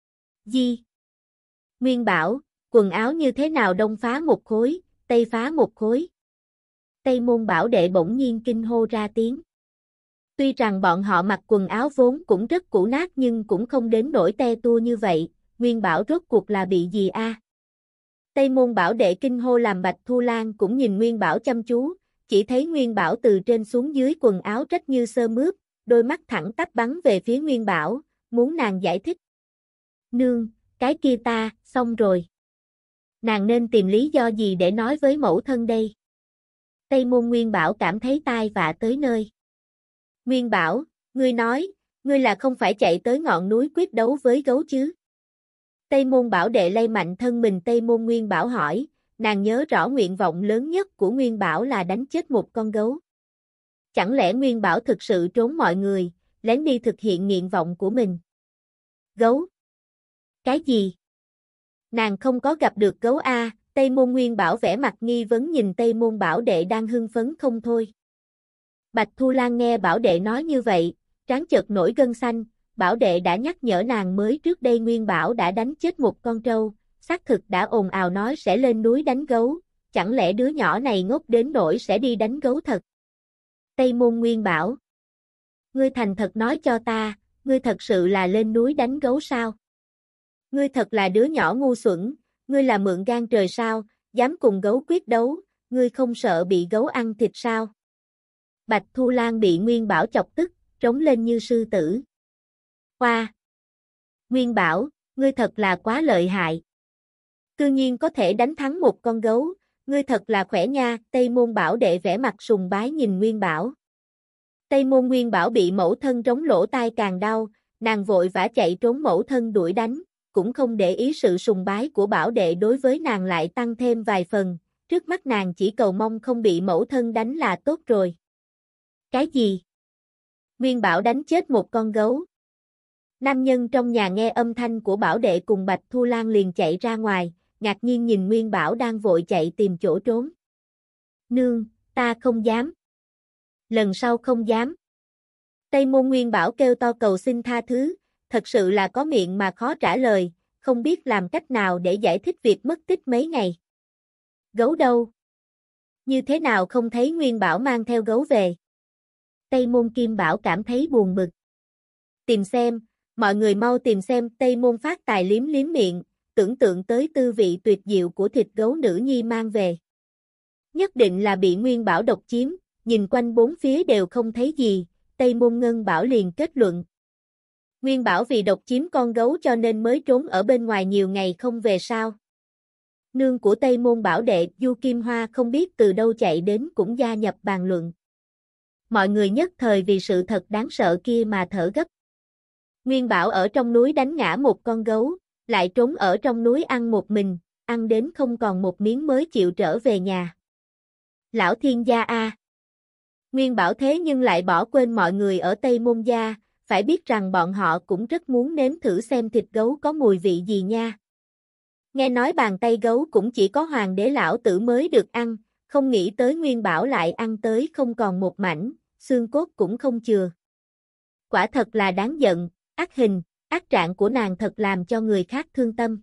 Gì? Nguyên Bảo, quần áo như thế nào đông phá một khối, tây phá một khối. Tây Môn Bảo đệ bỗng nhiên kinh hô ra tiếng. Tuy rằng bọn họ mặc quần áo vốn cũng rất cũ nát nhưng cũng không đến nỗi te tua như vậy, Nguyên Bảo rốt cuộc là bị gì a? Tây Môn Bảo đệ kinh hô làm Bạch Thu Lan cũng nhìn Nguyên Bảo chăm chú, chỉ thấy Nguyên Bảo từ trên xuống dưới quần áo rách như sơ mướp, đôi mắt thẳng tắp bắn về phía Nguyên Bảo, muốn nàng giải thích. Nương, cái kia ta, xong rồi. Nàng nên tìm lý do gì để nói với mẫu thân đây? Tây Môn Nguyên Bảo cảm thấy tai vạ tới nơi. Nguyên Bảo, ngươi nói, ngươi là không phải chạy tới ngọn núi quyết đấu với gấu chứ? Tây Môn Bảo đệ lay mạnh thân mình Tây Môn Nguyên Bảo hỏi, nàng nhớ rõ nguyện vọng lớn nhất của Nguyên Bảo là đánh chết một con gấu. Chẳng lẽ Nguyên Bảo thực sự trốn mọi người, lén đi thực hiện nguyện vọng của mình? Gấu? Cái gì? Nàng không có gặp được gấu a? Tây Môn Nguyên Bảo vẻ mặt nghi vấn nhìn Tây Môn Bảo đệ đang hưng phấn không thôi. Bạch Thu Lan nghe Bảo đệ nói như vậy, trán chợt nổi gân xanh, Bảo đệ đã nhắc nhở nàng mới trước đây Nguyên Bảo đã đánh chết một con trâu, xác thực đã ồn ào nói sẽ lên núi đánh gấu, chẳng lẽ đứa nhỏ này ngốc đến nỗi sẽ đi đánh gấu thật? Tây Môn Nguyên Bảo, ngươi thành thật nói cho ta, ngươi thật sự là lên núi đánh gấu sao? Ngươi thật là đứa nhỏ ngu xuẩn, ngươi là mượn gan trời sao, dám cùng gấu quyết đấu, ngươi không sợ bị gấu ăn thịt sao? Bạch Thu Lan bị Nguyên Bảo chọc tức, trống lên như sư tử. Hoa! Nguyên Bảo, ngươi thật là quá lợi hại. Cư nhiên có thể đánh thắng một con gấu, ngươi thật là khỏe nha, Tây Môn Bảo đệ vẻ mặt sùng bái nhìn Nguyên Bảo. Tây Môn Nguyên Bảo bị mẫu thân trống lỗ tai càng đau, nàng vội vã chạy trốn mẫu thân đuổi đánh, cũng không để ý sự sùng bái của Bảo đệ đối với nàng lại tăng thêm vài phần, trước mắt nàng chỉ cầu mong không bị mẫu thân đánh là tốt rồi. Cái gì? Nguyên Bảo đánh chết một con gấu. Nam nhân trong nhà nghe âm thanh của Bảo đệ cùng Bạch Thu Lan liền chạy ra ngoài, ngạc nhiên nhìn Nguyên Bảo đang vội chạy tìm chỗ trốn. Nương, ta không dám. Lần sau không dám. Tây Môn Nguyên Bảo kêu to cầu xin tha thứ, thật sự là có miệng mà khó trả lời, không biết làm cách nào để giải thích việc mất tích mấy ngày. Gấu đâu? Như thế nào không thấy Nguyên Bảo mang theo gấu về? Tây Môn Kim Bảo cảm thấy buồn bực. Tìm xem, mọi người mau tìm xem, Tây Môn Phát Tài liếm liếm miệng, tưởng tượng tới tư vị tuyệt diệu của thịt gấu nữ nhi mang về. Nhất định là bị Nguyên Bảo độc chiếm, nhìn quanh bốn phía đều không thấy gì, Tây Môn Ngân Bảo liền kết luận. Nguyên Bảo vì độc chiếm con gấu cho nên mới trốn ở bên ngoài nhiều ngày không về sao. Nương của Tây Môn Bảo đệ Du Kim Hoa không biết từ đâu chạy đến cũng gia nhập bàn luận. Mọi người nhất thời vì sự thật đáng sợ kia mà thở gấp. Nguyên Bảo ở trong núi đánh ngã một con gấu, lại trốn ở trong núi ăn một mình, ăn đến không còn một miếng mới chịu trở về nhà. Lão thiên gia a! Nguyên Bảo thế nhưng lại bỏ quên mọi người ở Tây Môn gia, phải biết rằng bọn họ cũng rất muốn nếm thử xem thịt gấu có mùi vị gì nha. Nghe nói bàn tay gấu cũng chỉ có hoàng đế lão tử mới được ăn, không nghĩ tới Nguyên Bảo lại ăn tới không còn một mảnh, xương cốt cũng không chừa. Quả thật là đáng giận, ác hình, ác trạng của nàng thật làm cho người khác thương tâm.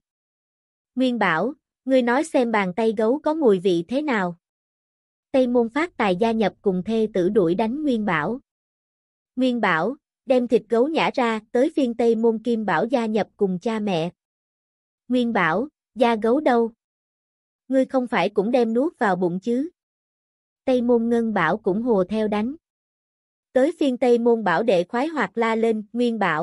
Nguyên Bảo, ngươi nói xem bàn tay gấu có mùi vị thế nào? Tây Môn Phát Tài gia nhập cùng thê tử đuổi đánh Nguyên Bảo. Nguyên Bảo, đem thịt gấu nhả ra, tới phiên Tây Môn Kim Bảo gia nhập cùng cha mẹ. Nguyên Bảo, da gấu đâu? Ngươi không phải cũng đem nuốt vào bụng chứ? Tây Môn Ngân Bảo cũng hồ theo đánh. Tới phiên Tây Môn Bảo đệ khoái hoạt la lên, Nguyên Bảo,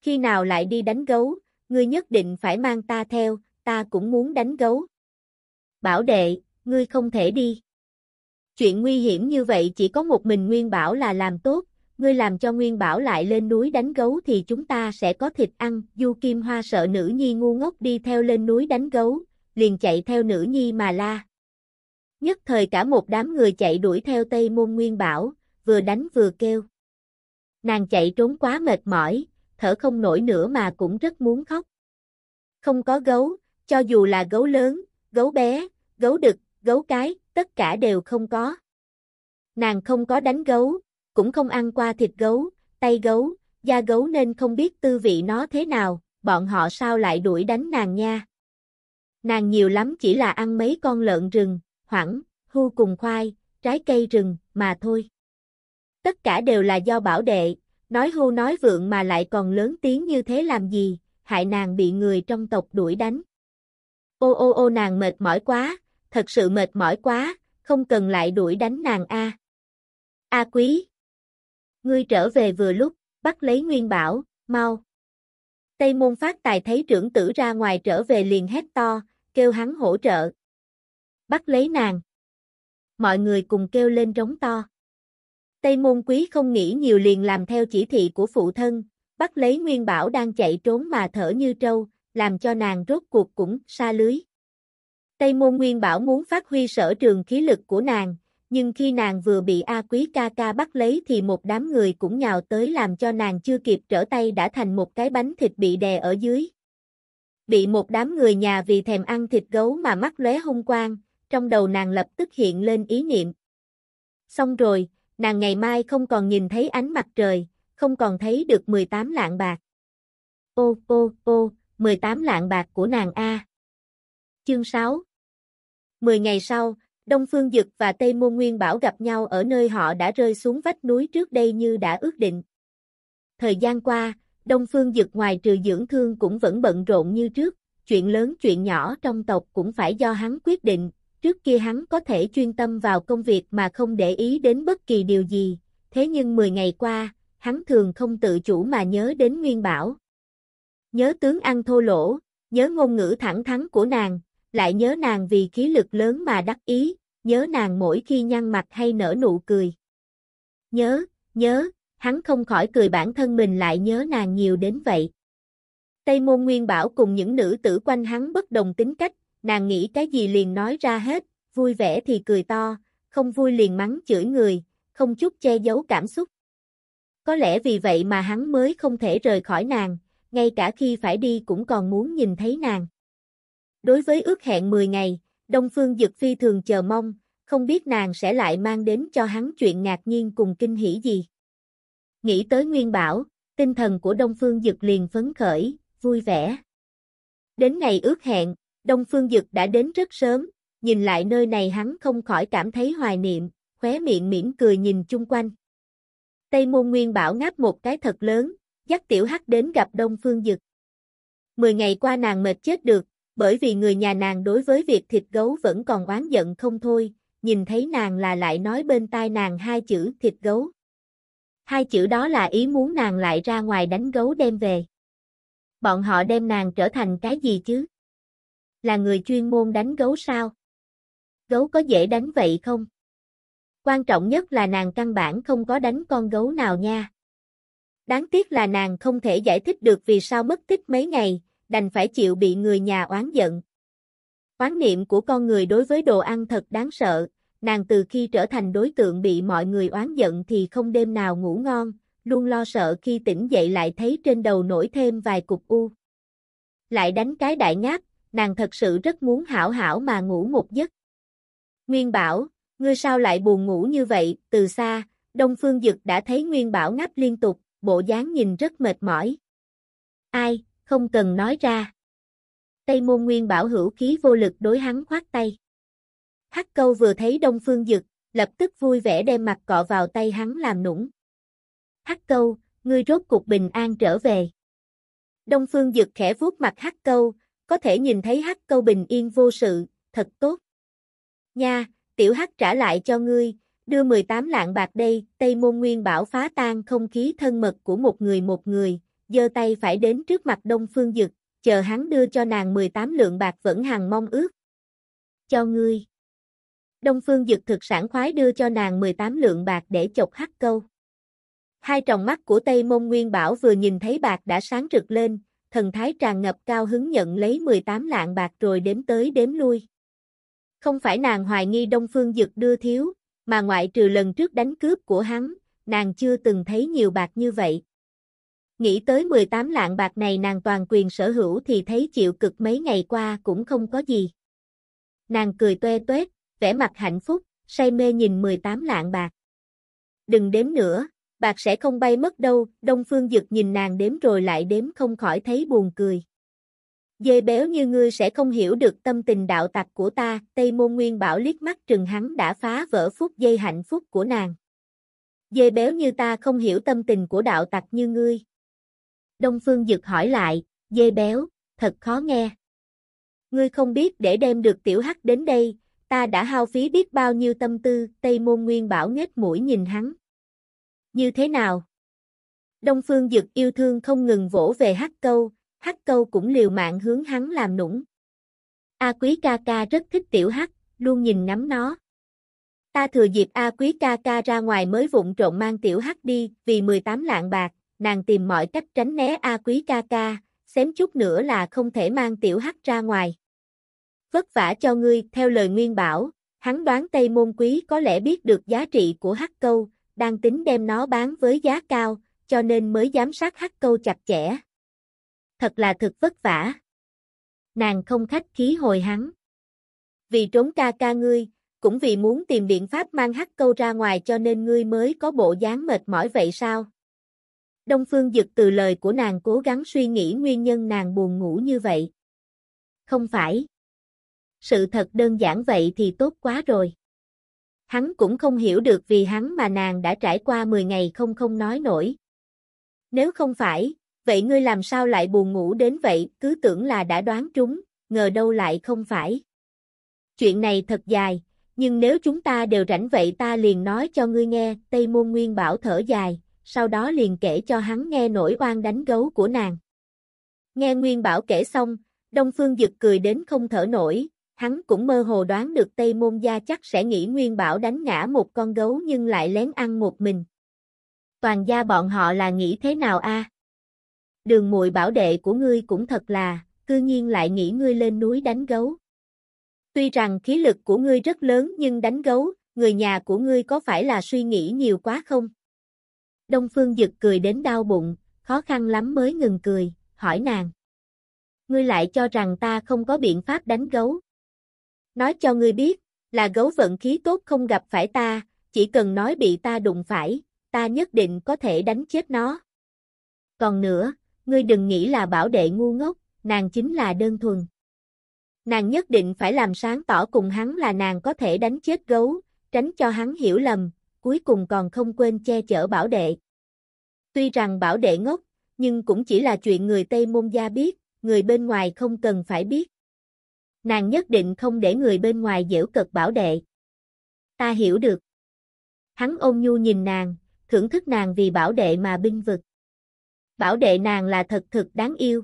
khi nào lại đi đánh gấu, ngươi nhất định phải mang ta theo, ta cũng muốn đánh gấu. Bảo đệ, ngươi không thể đi. Chuyện nguy hiểm như vậy chỉ có một mình Nguyên Bảo là làm tốt, ngươi làm cho Nguyên Bảo lại lên núi đánh gấu thì chúng ta sẽ có thịt ăn. Du Kim Hoa sợ nữ nhi ngu ngốc đi theo lên núi đánh gấu, liền chạy theo nữ nhi mà la. Nhất thời cả một đám người chạy đuổi theo Tây Môn Nguyên Bảo, vừa đánh vừa kêu. Nàng chạy trốn quá mệt mỏi, thở không nổi nữa mà cũng rất muốn khóc. Không có gấu, cho dù là gấu lớn, gấu bé, gấu đực, gấu cái, tất cả đều không có. Nàng không có đánh gấu, cũng không ăn qua thịt gấu, tay gấu, da gấu nên không biết tư vị nó thế nào, bọn họ sao lại đuổi đánh nàng nha. Nàng nhiều lắm chỉ là ăn mấy con lợn rừng, hoảng, hươu cùng khoai, trái cây rừng, mà thôi. Tất cả đều là do Bảo đệ, nói hưu nói vượng mà lại còn lớn tiếng như thế làm gì, hại nàng bị người trong tộc đuổi đánh. Ô nàng mệt mỏi quá, thật sự mệt mỏi quá, không cần lại đuổi đánh nàng a. A Quý, ngươi trở về vừa lúc, bắt lấy Nguyên Bảo, mau. Tây Môn Phát Tài thấy trưởng tử ra ngoài trở về liền hét to, kêu hắn hỗ trợ. Bắt lấy nàng. Mọi người cùng kêu lên trống to. Tây Môn Quý không nghĩ nhiều liền làm theo chỉ thị của phụ thân, bắt lấy Nguyên Bảo đang chạy trốn mà thở như trâu, làm cho nàng rốt cuộc cũng sa lưới. Tây Môn Nguyên Bảo muốn phát huy sở trường khí lực của nàng, nhưng khi nàng vừa bị A Quý ca ca bắt lấy thì một đám người cũng nhào tới làm cho nàng chưa kịp trở tay đã thành một cái bánh thịt bị đè ở dưới. Bị một đám người nhà vì thèm ăn thịt gấu mà mắt lóe hung quang, trong đầu nàng lập tức hiện lên ý niệm. Xong rồi, nàng ngày mai không còn nhìn thấy ánh mặt trời, không còn thấy được 18 lạng bạc. 18 lạng bạc của nàng a. Chương 6. 10 ngày sau, Đông Phương Dực và Tây Môn Nguyên Bảo gặp nhau ở nơi họ đã rơi xuống vách núi trước đây như đã ước định. Thời gian qua, Đông Phương Dực ngoài trừ dưỡng thương cũng vẫn bận rộn như trước, chuyện lớn chuyện nhỏ trong tộc cũng phải do hắn quyết định, trước kia hắn có thể chuyên tâm vào công việc mà không để ý đến bất kỳ điều gì, thế nhưng 10 ngày qua, hắn thường không tự chủ mà nhớ đến Nguyên Bảo. Nhớ tướng ăn thô lỗ, nhớ ngôn ngữ thẳng thắn của nàng, lại nhớ nàng vì khí lực lớn mà đắc ý, nhớ nàng mỗi khi nhăn mặt hay nở nụ cười. Nhớ, hắn không khỏi cười bản thân mình lại nhớ nàng nhiều đến vậy. Tây Môn Nguyên Bảo cùng những nữ tử quanh hắn bất đồng tính cách, nàng nghĩ cái gì liền nói ra hết, vui vẻ thì cười to, không vui liền mắng chửi người, không chút che giấu cảm xúc. Có lẽ vì vậy mà hắn mới không thể rời khỏi nàng, ngay cả khi phải đi cũng còn muốn nhìn thấy nàng. Đối với ước hẹn 10 ngày, Đông Phương Dực phi thường chờ mong, không biết nàng sẽ lại mang đến cho hắn chuyện ngạc nhiên cùng kinh hỉ gì. Nghĩ tới Nguyên Bảo, tinh thần của Đông Phương Dực liền phấn khởi, vui vẻ. Đến ngày ước hẹn, Đông Phương Dực đã đến rất sớm, nhìn lại nơi này hắn không khỏi cảm thấy hoài niệm, khóe miệng mỉm cười nhìn chung quanh. Tây Môn Nguyên Bảo ngáp một cái thật lớn, dắt Tiểu Hắc đến gặp Đông Phương Dực. 10 ngày qua nàng mệt chết được, bởi vì người nhà nàng đối với việc thịt gấu vẫn còn oán giận không thôi, nhìn thấy nàng là lại nói bên tai nàng hai chữ thịt gấu. Hai chữ đó là ý muốn nàng lại ra ngoài đánh gấu đem về. Bọn họ đem nàng trở thành cái gì chứ? Là người chuyên môn đánh gấu sao? Gấu có dễ đánh vậy không? Quan trọng nhất là nàng căn bản không có đánh con gấu nào nha. Đáng tiếc là nàng không thể giải thích được vì sao mất tích mấy ngày, đành phải chịu bị người nhà oán giận. Oán niệm của con người đối với đồ ăn thật đáng sợ, nàng từ khi trở thành đối tượng bị mọi người oán giận thì không đêm nào ngủ ngon, luôn lo sợ khi tỉnh dậy lại thấy trên đầu nổi thêm vài cục u. Lại đánh cái đại ngáp, nàng thật sự rất muốn hảo hảo mà ngủ một giấc. Nguyên Bảo, ngươi sao lại buồn ngủ như vậy? Từ xa, Đông Phương Dực đã thấy Nguyên Bảo ngáp liên tục, bộ dáng nhìn rất mệt mỏi. Ai, không cần nói ra. Tây Môn Nguyên Bảo hữu khí vô lực đối hắn khoát tay. Hắc Câu vừa thấy Đông Phương Dực, lập tức vui vẻ đem mặt cọ vào tay hắn làm nũng. Hắc Câu, ngươi rốt cuộc bình an trở về. Đông Phương Dực khẽ vuốt mặt Hắc Câu, có thể nhìn thấy Hắc Câu bình yên vô sự, thật tốt. Nha, tiểu Hắc trả lại cho ngươi, đưa 18 lạng bạc đây. Tây Môn Nguyên Bảo phá tan không khí thân mật của một người, giơ tay phải đến trước mặt Đông Phương Dực, chờ hắn đưa cho nàng 18 lượng bạc vẫn hằng mong ước. Cho ngươi. Đông Phương Dực thực sảng khoái đưa cho nàng 18 lượng bạc để chọc Hắc Câu. Hai tròng mắt của Tây Môn Nguyên Bảo vừa nhìn thấy bạc đã sáng rực lên, thần thái tràn ngập cao hứng nhận lấy 18 lạng bạc rồi đếm tới đếm lui. Không phải nàng hoài nghi Đông Phương Dực đưa thiếu, mà ngoại trừ lần trước đánh cướp của hắn, nàng chưa từng thấy nhiều bạc như vậy. Nghĩ tới 18 lạng bạc này nàng toàn quyền sở hữu thì thấy chịu cực mấy ngày qua cũng không có gì. Nàng cười toe toét, vẻ mặt hạnh phúc, say mê nhìn 18 lạng bạc. Đừng đếm nữa, bạc sẽ không bay mất đâu, Đông Phương Dực nhìn nàng đếm rồi lại đếm không khỏi thấy buồn cười. Dê béo như ngươi sẽ không hiểu được tâm tình đạo tặc của ta, Tây Môn Nguyên Bảo liếc mắt trừng hắn đã phá vỡ phút giây hạnh phúc của nàng. Dê béo như ta không hiểu tâm tình của đạo tặc như ngươi. Đông Phương Dực hỏi lại, dê béo, thật khó nghe. Ngươi không biết để đem được tiểu hắc đến đây, ta đã hao phí biết bao nhiêu tâm tư, Tây Môn Nguyên Bảo nhếch mũi nhìn hắn. Như thế nào? Đông Phương Dực yêu thương không ngừng vỗ về Hắc Câu cũng liều mạng hướng hắn làm nũng. A Quý ca ca rất thích tiểu hắc, luôn nhìn ngắm nó. Ta thừa dịp A Quý ca ca ra ngoài mới vụng trộm mang tiểu hắc đi, vì 18 lạng bạc, nàng tìm mọi cách tránh né A Quý ca ca, xém chút nữa là không thể mang tiểu hắc ra ngoài. Vất vả cho ngươi, theo lời Nguyên Bảo, hắn đoán Tây Môn Quý có lẽ biết được giá trị của Hắc Câu, đang tính đem nó bán với giá cao, cho nên mới giám sát Hắc Câu chặt chẽ. Thật là thực vất vả. Nàng không khách khí hồi hắn. Vì trốn ca ca ngươi, cũng vì muốn tìm biện pháp mang Hắc Câu ra ngoài cho nên ngươi mới có bộ dáng mệt mỏi vậy sao? Đông Phương Dực từ lời của nàng cố gắng suy nghĩ nguyên nhân nàng buồn ngủ như vậy. Không phải. Sự thật đơn giản vậy thì tốt quá rồi. Hắn cũng không hiểu được vì hắn mà nàng đã trải qua 10 ngày không nói nổi. Nếu không phải, vậy ngươi làm sao lại buồn ngủ đến vậy, cứ tưởng là đã đoán trúng, ngờ đâu lại không phải. Chuyện này thật dài, nhưng nếu chúng ta đều rảnh vậy ta liền nói cho ngươi nghe, Tây Môn Nguyên Bảo thở dài, sau đó liền kể cho hắn nghe nỗi oan đánh gấu của nàng. Nghe Nguyên Bảo kể xong, Đông Phương Dực cười đến không thở nổi, hắn cũng mơ hồ đoán được Tây Môn gia chắc sẽ nghĩ Nguyên Bảo đánh ngã một con gấu nhưng lại lén ăn một mình. Toàn gia bọn họ là nghĩ thế nào a? Đường muội bảo đệ của ngươi cũng thật là, cư nhiên lại nghĩ ngươi lên núi đánh gấu. Tuy rằng khí lực của ngươi rất lớn nhưng đánh gấu, người nhà của ngươi có phải là suy nghĩ nhiều quá không? Đông Phương Dực cười đến đau bụng, khó khăn lắm mới ngừng cười, hỏi nàng. Ngươi lại cho rằng ta không có biện pháp đánh gấu. Nói cho ngươi biết, là gấu vận khí tốt không gặp phải ta, chỉ cần nói bị ta đụng phải, ta nhất định có thể đánh chết nó. Còn nữa, ngươi đừng nghĩ là bảo đệ ngu ngốc, nàng chính là đơn thuần. Nàng nhất định phải làm sáng tỏ cùng hắn là nàng có thể đánh chết gấu, tránh cho hắn hiểu lầm, cuối cùng còn không quên che chở bảo đệ. Tuy rằng bảo đệ ngốc, nhưng cũng chỉ là chuyện người Tây Môn gia biết, người bên ngoài không cần phải biết. Nàng nhất định không để người bên ngoài giễu cợt bảo đệ. Ta hiểu được. Hắn ôn nhu nhìn nàng, thưởng thức nàng vì bảo đệ mà binh vực. Bảo đệ nàng là thật thực đáng yêu.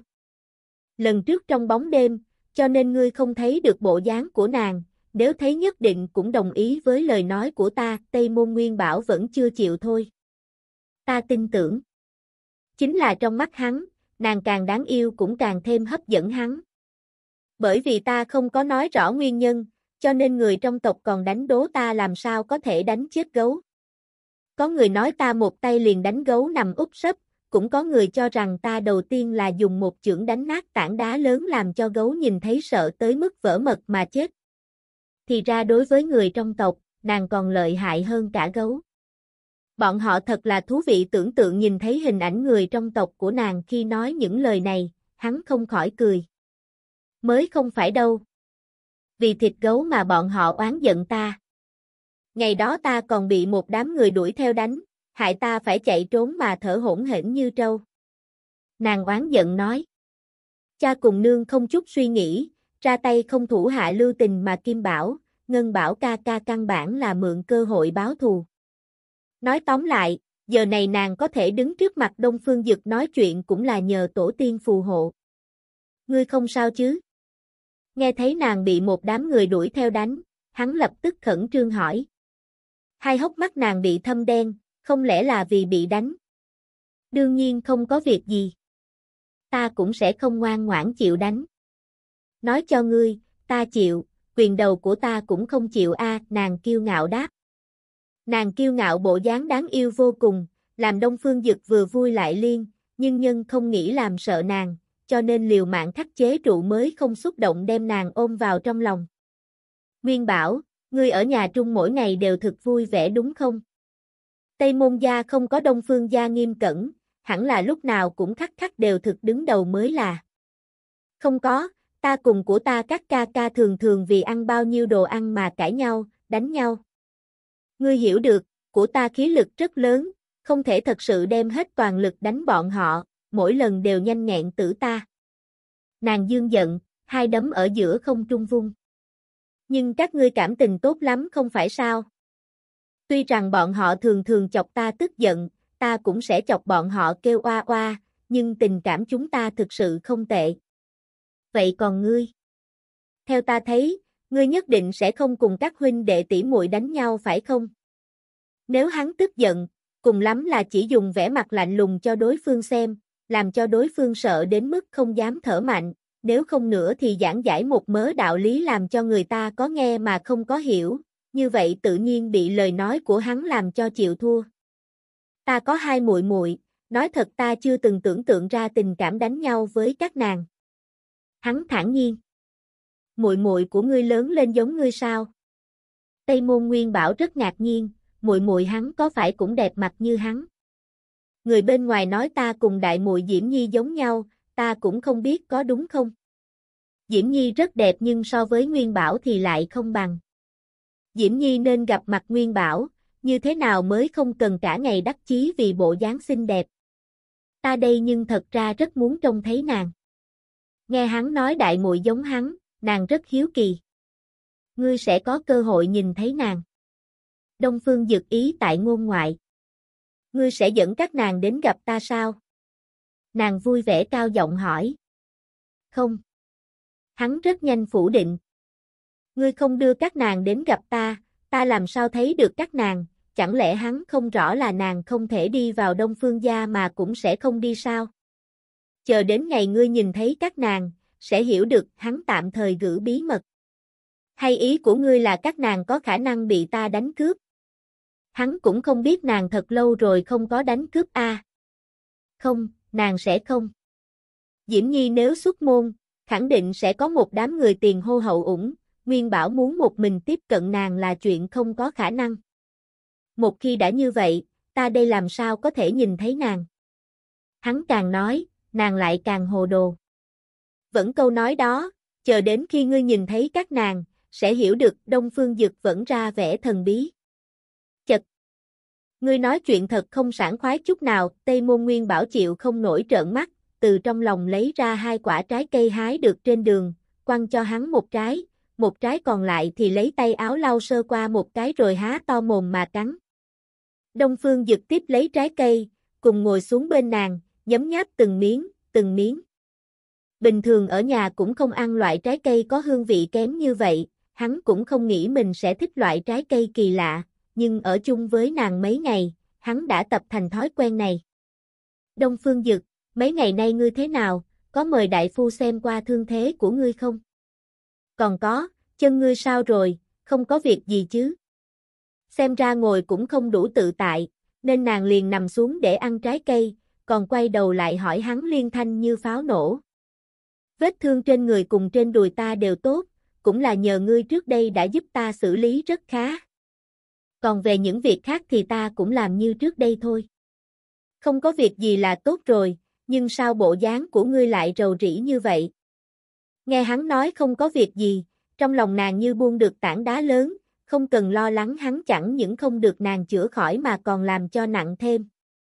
Lần trước trong bóng đêm, cho nên ngươi không thấy được bộ dáng của nàng, nếu thấy nhất định cũng đồng ý với lời nói của ta, Tây Môn Nguyên Bảo vẫn chưa chịu thôi. Ta tin tưởng. Chính là trong mắt hắn, nàng càng đáng yêu cũng càng thêm hấp dẫn hắn. Bởi vì ta không có nói rõ nguyên nhân, cho nên người trong tộc còn đánh đố ta làm sao có thể đánh chết gấu. Có người nói ta một tay liền đánh gấu nằm úp sấp, cũng có người cho rằng ta đầu tiên là dùng một chưởng đánh nát tảng đá lớn làm cho gấu nhìn thấy sợ tới mức vỡ mật mà chết. Thì ra đối với người trong tộc, nàng còn lợi hại hơn cả gấu. Bọn họ thật là thú vị tưởng tượng nhìn thấy hình ảnh người trong tộc của nàng khi nói những lời này, hắn không khỏi cười. Mới không phải đâu. Vì thịt gấu mà bọn họ oán giận ta. Ngày đó ta còn bị một đám người đuổi theo đánh, hại ta phải chạy trốn mà thở hổn hển như trâu. Nàng oán giận nói. Cha cùng nương không chút suy nghĩ, ra tay không thủ hạ lưu tình mà Kim Bảo, Ngân Bảo ca ca căn bản là mượn cơ hội báo thù. Nói tóm lại, giờ này nàng có thể đứng trước mặt Đông Phương Dực nói chuyện cũng là nhờ tổ tiên phù hộ. Ngươi không sao chứ? Nghe thấy nàng bị một đám người đuổi theo đánh, hắn lập tức khẩn trương hỏi. Hai hốc mắt nàng bị thâm đen, không lẽ là vì bị đánh? Đương nhiên không có việc gì. Ta cũng sẽ không ngoan ngoãn chịu đánh. Nói cho ngươi, ta chịu, quyền đầu của ta cũng không chịu a, nàng kiêu ngạo đáp. Nàng kiêu ngạo bộ dáng đáng yêu vô cùng, làm Đông Phương Dực vừa vui lại liên, nhưng nhân không nghĩ làm sợ nàng, cho nên liều mạng khắc chế trụ mới không xúc động đem nàng ôm vào trong lòng. Nguyên bảo, ngươi ở nhà Trung mỗi ngày đều thực vui vẻ đúng không? Tây Môn gia không có Đông Phương gia nghiêm cẩn, hẳn là lúc nào cũng khắc khắc đều thực đứng đầu mới là. Không có, ta cùng của ta các ca ca thường thường vì ăn bao nhiêu đồ ăn mà cãi nhau, đánh nhau. Ngươi hiểu được, của ta khí lực rất lớn, không thể thật sự đem hết toàn lực đánh bọn họ, mỗi lần đều nhanh nghẹn tử ta. Nàng dương giận, hai đấm ở giữa không trung vung. Nhưng các ngươi cảm tình tốt lắm không phải sao? Tuy rằng bọn họ thường thường chọc ta tức giận, ta cũng sẽ chọc bọn họ kêu oa oa, nhưng tình cảm chúng ta thực sự không tệ. Vậy còn ngươi? Theo ta thấy, ngươi nhất định sẽ không cùng các huynh đệ tỷ muội đánh nhau phải không? Nếu hắn tức giận, cùng lắm là chỉ dùng vẻ mặt lạnh lùng cho đối phương xem, làm cho đối phương sợ đến mức không dám thở mạnh, nếu không nữa thì giảng giải một mớ đạo lý làm cho người ta có nghe mà không có hiểu, như vậy tự nhiên bị lời nói của hắn làm cho chịu thua. Ta có hai muội muội, nói thật ta chưa từng tưởng tượng ra tình cảm đánh nhau với các nàng. Hắn thản nhiên. Muội muội của ngươi lớn lên giống ngươi sao? Tây Môn Nguyên Bảo rất ngạc nhiên, muội muội hắn có phải cũng đẹp mặt như hắn? Người bên ngoài nói ta cùng đại muội Diễm Nhi giống nhau, ta cũng không biết có đúng không? Diễm Nhi rất đẹp nhưng so với Nguyên Bảo thì lại không bằng. Diễm Nhi nên gặp mặt Nguyên Bảo, như thế nào mới không cần cả ngày đắc chí vì bộ dáng xinh đẹp. Ta đây nhưng thật ra rất muốn trông thấy nàng. Nghe hắn nói đại muội giống hắn, nàng rất hiếu kỳ. Ngươi sẽ có cơ hội nhìn thấy nàng. Đông Phương Dực ý tại ngôn ngoại. Ngươi sẽ dẫn các nàng đến gặp ta sao? Nàng vui vẻ cao giọng hỏi. Không. Hắn rất nhanh phủ định. Ngươi không đưa các nàng đến gặp ta, ta làm sao thấy được các nàng, chẳng lẽ hắn không rõ là nàng không thể đi vào Đông Phương gia mà cũng sẽ không đi sao? Chờ đến ngày ngươi nhìn thấy các nàng, sẽ hiểu được hắn tạm thời giữ bí mật. Hay ý của ngươi là các nàng có khả năng bị ta đánh cướp? Hắn cũng không biết nàng thật lâu rồi không có đánh cướp a. Không, nàng sẽ không. Diễm Nhi nếu xuất môn, khẳng định sẽ có một đám người tiền hô hậu ủng, Nguyên Bảo muốn một mình tiếp cận nàng là chuyện không có khả năng. Một khi đã như vậy, ta đây làm sao có thể nhìn thấy nàng? Hắn càng nói, nàng lại càng hồ đồ. Vẫn câu nói đó, chờ đến khi ngươi nhìn thấy các nàng, sẽ hiểu được Đông Phương Dực vẫn ra vẻ thần bí. Chật! Ngươi nói chuyện thật không sảng khoái chút nào, Tây Môn Nguyên Bảo chịu không nổi trợn mắt, từ trong lòng lấy ra hai quả trái cây hái được trên đường, quăng cho hắn một trái còn lại thì lấy tay áo lau sơ qua một cái rồi há to mồm mà cắn. Đông Phương Dực tiếp lấy trái cây, cùng ngồi xuống bên nàng, nhấm nháp từng miếng, từng miếng. Bình thường ở nhà cũng không ăn loại trái cây có hương vị kém như vậy, hắn cũng không nghĩ mình sẽ thích loại trái cây kỳ lạ, nhưng ở chung với nàng mấy ngày, hắn đã tập thành thói quen này. Đông Phương Dực, mấy ngày nay ngươi thế nào, có mời đại phu xem qua thương thế của ngươi không? Còn có, chân ngươi sao rồi, không có việc gì chứ? Xem ra ngồi cũng không đủ tự tại, nên nàng liền nằm xuống để ăn trái cây, còn quay đầu lại hỏi hắn liên thanh như pháo nổ. Vết thương trên người cùng trên đùi ta đều tốt, cũng là nhờ ngươi trước đây đã giúp ta xử lý rất khá. Còn về những việc khác thì ta cũng làm như trước đây thôi. Không có việc gì là tốt rồi, nhưng sao bộ dáng của ngươi lại rầu rĩ như vậy? Nghe hắn nói không có việc gì, trong lòng nàng như buông được tảng đá lớn, không cần lo lắng hắn chẳng những không được nàng chữa khỏi mà còn làm cho nặng thêm.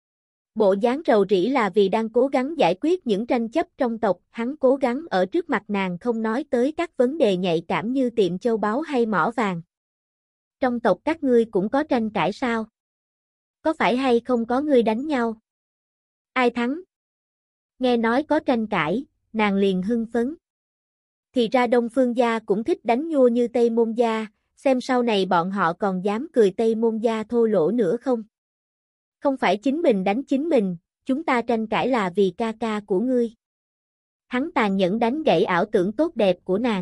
Bộ dáng rầu rĩ là vì đang cố gắng giải quyết những tranh chấp trong tộc, hắn cố gắng ở trước mặt nàng không nói tới các vấn đề nhạy cảm như tiệm châu báu hay mỏ vàng. Trong tộc các ngươi cũng có tranh cãi sao? Có phải hay không có ngươi đánh nhau? Ai thắng? Nghe nói có tranh cãi, nàng liền hưng phấn. Thì ra Đông Phương gia cũng thích đánh nhua như Tây Môn gia, xem sau này bọn họ còn dám cười Tây Môn gia thô lỗ nữa không? Không phải chính mình đánh chính mình, chúng ta tranh cãi là vì ca ca của ngươi. Hắn tàn nhẫn đánh gãy ảo tưởng tốt đẹp của nàng.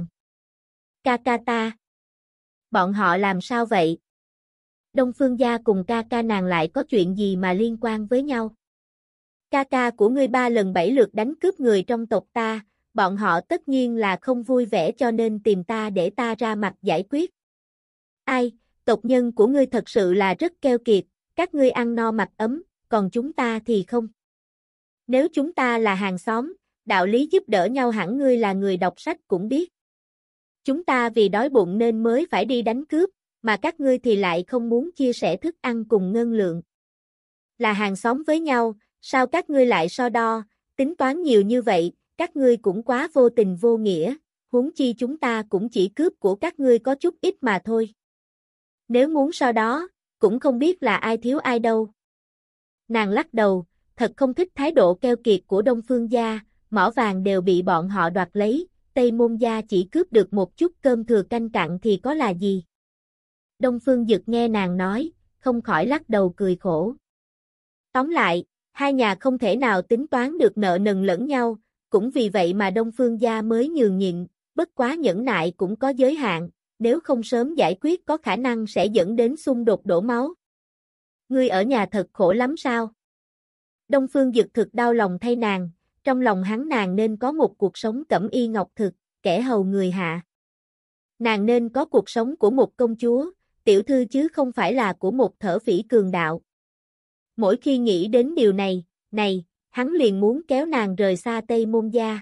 Ca ca ta. Bọn họ làm sao vậy? Đông Phương gia cùng ca ca nàng lại có chuyện gì mà liên quan với nhau? Ca ca của ngươi 3 lần 7 lượt đánh cướp người trong tộc ta, bọn họ tất nhiên là không vui vẻ cho nên tìm ta để ta ra mặt giải quyết. Ai, tộc nhân của ngươi thật sự là rất keo kiệt, các ngươi ăn no mặc ấm, còn chúng ta thì không. Nếu chúng ta là hàng xóm, đạo lý giúp đỡ nhau hẳn ngươi là người đọc sách cũng biết. Chúng ta vì đói bụng nên mới phải đi đánh cướp, mà các ngươi thì lại không muốn chia sẻ thức ăn cùng ngân lượng. Là hàng xóm với nhau, sao các ngươi lại so đo, tính toán nhiều như vậy, các ngươi cũng quá vô tình vô nghĩa, huống chi chúng ta cũng chỉ cướp của các ngươi có chút ít mà thôi. Nếu muốn so đó, cũng không biết là ai thiếu ai đâu. Nàng lắc đầu, thật không thích thái độ keo kiệt của Đông Phương gia, mỏ vàng đều bị bọn họ đoạt lấy, Tây Môn gia chỉ cướp được một chút cơm thừa canh cặn thì có là gì. Đông Phương Dực nghe nàng nói, không khỏi lắc đầu cười khổ. Tóm lại, hai nhà không thể nào tính toán được nợ nần lẫn nhau, cũng vì vậy mà Đông Phương gia mới nhường nhịn, bất quá nhẫn nại cũng có giới hạn, nếu không sớm giải quyết có khả năng sẽ dẫn đến xung đột đổ máu. Ngươi ở nhà thật khổ lắm sao? Đông Phương Dực thực đau lòng thay nàng, trong lòng hắn nàng nên có một cuộc sống cẩm y ngọc thực, kẻ hầu người hạ. Nàng nên có cuộc sống của một công chúa, tiểu thư chứ không phải là của một thở phỉ cường đạo. Mỗi khi nghĩ đến điều này, hắn liền muốn kéo nàng rời xa Tây Môn gia.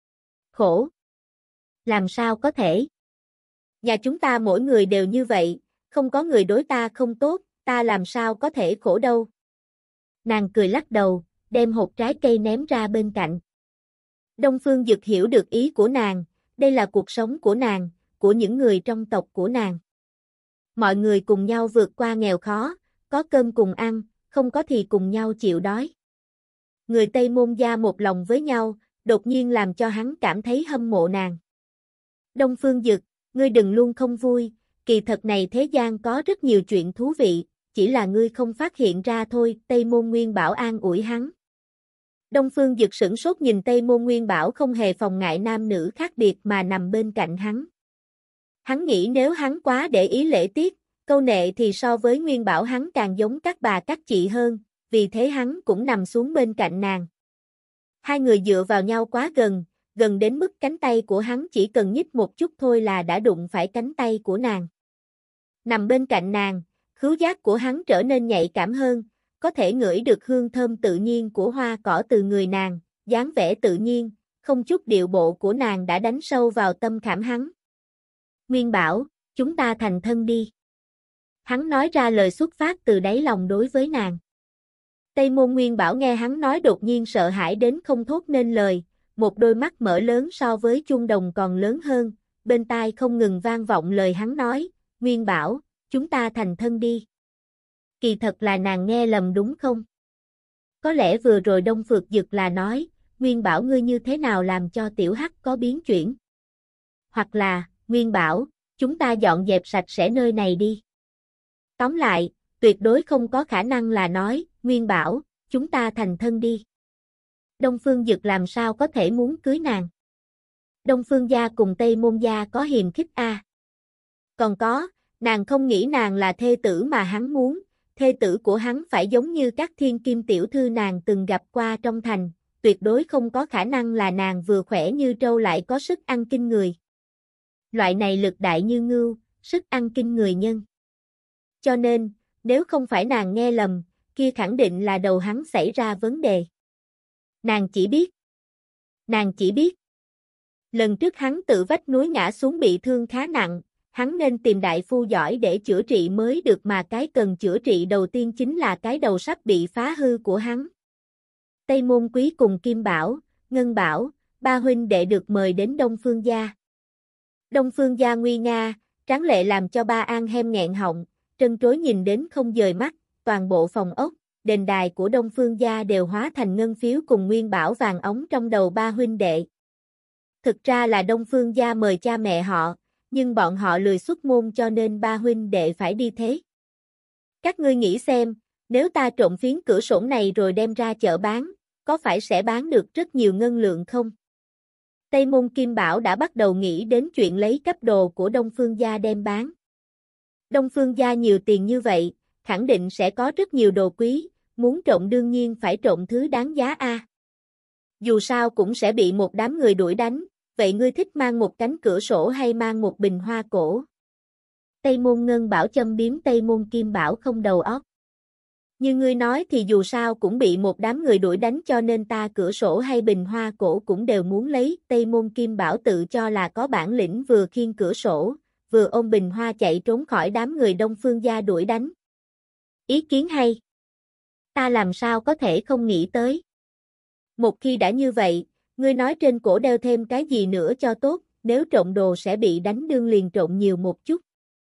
Khổ! Làm sao có thể? Nhà chúng ta mỗi người đều như vậy, không có người đối ta không tốt, ta làm sao có thể khổ đâu. Nàng cười lắc đầu, đem hột trái cây ném ra bên cạnh. Đông Phương Dực hiểu được ý của nàng, đây là cuộc sống của nàng, của những người trong tộc của nàng. Mọi người cùng nhau vượt qua nghèo khó, có cơm cùng ăn, không có thì cùng nhau chịu đói. Người Tây Môn gia một lòng với nhau, đột nhiên làm cho hắn cảm thấy hâm mộ nàng. Đông Phương Dực, ngươi đừng luôn không vui, kỳ thật này thế gian có rất nhiều chuyện thú vị, chỉ là ngươi không phát hiện ra thôi, Tây Môn Nguyên Bảo an ủi hắn. Đông Phương Dực sửng sốt nhìn Tây Môn Nguyên Bảo không hề phòng ngại nam nữ khác biệt mà nằm bên cạnh hắn. Hắn nghĩ nếu hắn quá để ý lễ tiết, câu nệ thì so với Nguyên Bảo hắn càng giống các bà các chị hơn, vì thế hắn cũng nằm xuống bên cạnh nàng. Hai người dựa vào nhau quá gần, gần đến mức cánh tay của hắn chỉ cần nhích một chút thôi là đã đụng phải cánh tay của nàng. Nằm bên cạnh nàng, khứu giác của hắn trở nên nhạy cảm hơn, có thể ngửi được hương thơm tự nhiên của hoa cỏ từ người nàng, dáng vẻ tự nhiên, không chút điệu bộ của nàng đã đánh sâu vào tâm khảm hắn. Nguyên Bảo, chúng ta thành thân đi. Hắn nói ra lời xuất phát từ đáy lòng đối với nàng. Tây Môn Nguyên Bảo nghe hắn nói đột nhiên sợ hãi đến không thốt nên lời, một đôi mắt mở lớn so với chuông đồng còn lớn hơn, bên tai không ngừng vang vọng lời hắn nói, Nguyên Bảo, chúng ta thành thân đi. Kỳ thật là nàng nghe lầm đúng không? Có lẽ vừa rồi Đông Phược Dực là nói, Nguyên Bảo ngươi như thế nào làm cho tiểu hắc có biến chuyển? Hoặc là, Nguyên Bảo, chúng ta dọn dẹp sạch sẽ nơi này đi. Tóm lại, tuyệt đối không có khả năng là nói, Nguyên Bảo, chúng ta thành thân đi. Đông Phương Dực làm sao có thể muốn cưới nàng? Đông Phương gia cùng Tây Môn gia có hiềm khích a. Còn có, nàng không nghĩ nàng là thê tử mà hắn muốn, thê tử của hắn phải giống như các thiên kim tiểu thư nàng từng gặp qua trong thành, tuyệt đối không có khả năng là nàng vừa khỏe như trâu lại có sức ăn kinh người. Loại này lực đại như ngưu, sức ăn kinh người nhân. Cho nên, nếu không phải nàng nghe lầm, kia khẳng định là đầu hắn xảy ra vấn đề. Nàng chỉ biết. Lần trước hắn tự vách núi ngã xuống bị thương khá nặng, hắn nên tìm đại phu giỏi để chữa trị mới được mà cái cần chữa trị đầu tiên chính là cái đầu sắp bị phá hư của hắn. Tây Môn Quý cùng Kim Bảo, Ngân Bảo, ba huynh đệ được mời đến Đông Phương gia. Đông Phương gia nguy nga, tráng lệ làm cho ba An Hem nghẹn họng, trân trối nhìn đến không dời mắt, toàn bộ phòng ốc, đền đài của Đông Phương gia đều hóa thành ngân phiếu cùng nguyên bảo vàng ống trong đầu ba huynh đệ. Thực ra là Đông Phương gia mời cha mẹ họ, nhưng bọn họ lười xuất môn cho nên ba huynh đệ phải đi thế. Các ngươi nghĩ xem, nếu ta trộm phiến cửa sổ này rồi đem ra chợ bán, có phải sẽ bán được rất nhiều ngân lượng không? Tây Môn Kim Bảo đã bắt đầu nghĩ đến chuyện lấy cắp đồ của Đông Phương gia đem bán. Đông Phương gia nhiều tiền như vậy, khẳng định sẽ có rất nhiều đồ quý, muốn trộm đương nhiên phải trộm thứ đáng giá a. Dù sao cũng sẽ bị một đám người đuổi đánh, vậy ngươi thích mang một cánh cửa sổ hay mang một bình hoa cổ? Tây Môn Ngân Bảo châm biếm Tây Môn Kim Bảo không đầu óc. Như ngươi nói thì dù sao cũng bị một đám người đuổi đánh cho nên ta cửa sổ hay bình hoa cổ cũng đều muốn lấy. Tây Môn Kim Bảo tự cho là có bản lĩnh, vừa khiêng cửa sổ, vừa ôm bình hoa chạy trốn khỏi đám người Đông Phương gia đuổi đánh. Ý kiến hay. Ta làm sao có thể không nghĩ tới. Một khi đã như vậy, ngươi nói trên cổ đeo thêm cái gì nữa cho tốt, nếu trộm đồ sẽ bị đánh đương liền trộm nhiều một chút.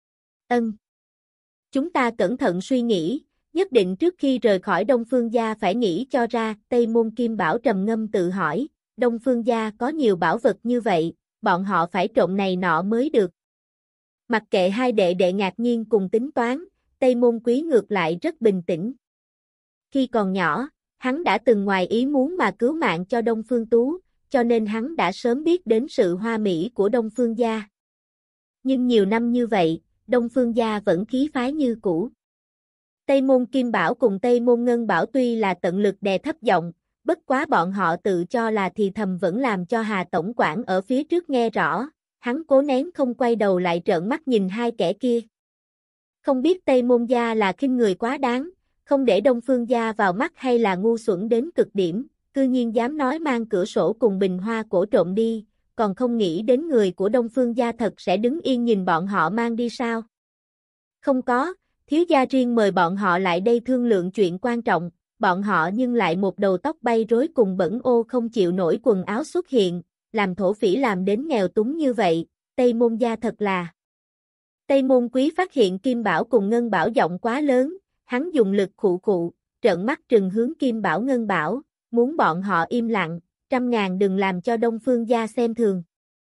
Chúng ta cẩn thận suy nghĩ, nhất định trước khi rời khỏi Đông Phương gia phải nghĩ cho ra. Tây Môn Kim Bảo trầm ngâm tự hỏi, Đông Phương gia có nhiều bảo vật như vậy, bọn họ phải trộm này nọ mới được. Mặc kệ hai đệ đệ ngạc nhiên cùng tính toán, Tây Môn Quý ngược lại rất bình tĩnh. Khi còn nhỏ, hắn đã từng ngoài ý muốn mà cứu mạng cho Đông Phương Tú, cho nên hắn đã sớm biết đến sự hoa mỹ của Đông Phương gia. Nhưng nhiều năm như vậy, Đông Phương gia vẫn khí phái như cũ. Tây Môn Kim Bảo cùng Tây Môn Ngân Bảo tuy là tận lực đè thấp giọng, bất quá bọn họ tự cho là thì thầm vẫn làm cho Hà tổng quản ở phía trước nghe rõ, hắn cố nén không quay đầu lại trợn mắt nhìn hai kẻ kia. Không biết Tây Môn gia là khinh người quá đáng, không để Đông Phương gia vào mắt hay là ngu xuẩn đến cực điểm, cư nhiên dám nói mang cửa sổ cùng bình hoa cổ trộm đi, còn không nghĩ đến người của Đông Phương gia thật sẽ đứng yên nhìn bọn họ mang đi sao? Không có, thiếu gia riêng mời bọn họ lại đây thương lượng chuyện quan trọng, bọn họ nhưng lại một đầu tóc bay rối cùng bẩn ô không chịu nổi quần áo xuất hiện, làm thổ phỉ làm đến nghèo túng như vậy, Tây Môn gia thật là. Tây Môn Quý phát hiện Kim Bảo cùng Ngân Bảo giọng quá lớn, hắn dùng lực khụ khụ, trợn mắt trừng hướng Kim Bảo Ngân Bảo, muốn bọn họ im lặng, 100.000 đừng làm cho Đông Phương gia xem thường.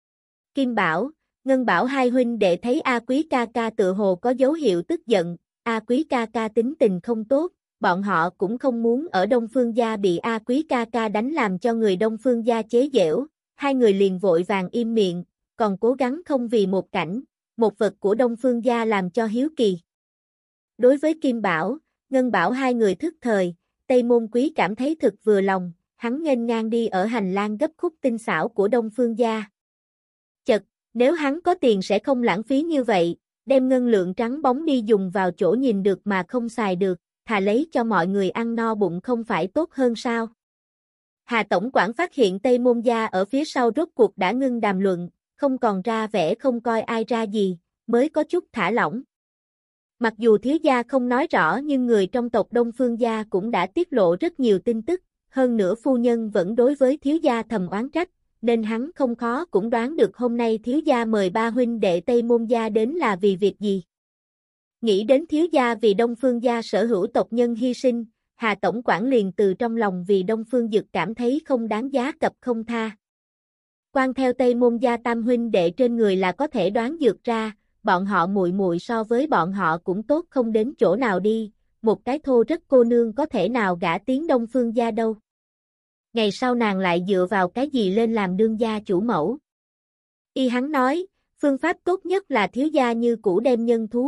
Kim Bảo, Ngân Bảo hai huynh đệ thấy A Quý ca ca tựa hồ có dấu hiệu tức giận, A Quý ca ca tính tình không tốt, bọn họ cũng không muốn ở Đông Phương gia bị A Quý ca ca đánh làm cho người Đông Phương gia chế giễu, hai người liền vội vàng im miệng, còn cố gắng không vì một cảnh, một vật của Đông Phương gia làm cho hiếu kỳ. Đối với Kim Bảo, Ngân Bảo hai người thức thời, Tây Môn Quý cảm thấy thực vừa lòng, hắn nghênh ngang đi ở hành lang gấp khúc tinh xảo của Đông Phương gia. Chật, nếu hắn có tiền sẽ không lãng phí như vậy, đem ngân lượng trắng bóng đi dùng vào chỗ nhìn được mà không xài được, thà lấy cho mọi người ăn no bụng không phải tốt hơn sao? Hà tổng quản phát hiện Tây Môn gia ở phía sau rốt cuộc đã ngưng đàm luận, không còn ra vẻ không coi ai ra gì, mới có chút thả lỏng. Mặc dù thiếu gia không nói rõ nhưng người trong tộc Đông Phương gia cũng đã tiết lộ rất nhiều tin tức, hơn nữa phu nhân vẫn đối với thiếu gia thầm oán trách, nên hắn không khó cũng đoán được hôm nay thiếu gia mời ba huynh đệ Tây Môn gia đến là vì việc gì. Nghĩ đến thiếu gia vì Đông Phương gia sở hữu tộc nhân hy sinh, Hà tổng quản liền từ trong lòng vì Đông Phương Dực cảm thấy không đáng giá cập không tha. Quan theo Tây Môn gia tam huynh đệ trên người là có thể đoán dược ra, bọn họ muội muội so với bọn họ cũng tốt không đến chỗ nào đi, một cái thô rất cô nương có thể nào gả tiến Đông Phương gia đâu. Ngày sau nàng lại dựa vào cái gì lên làm đương gia chủ mẫu. Y hắn nói, phương pháp tốt nhất là thiếu gia như cũ đem nhân thú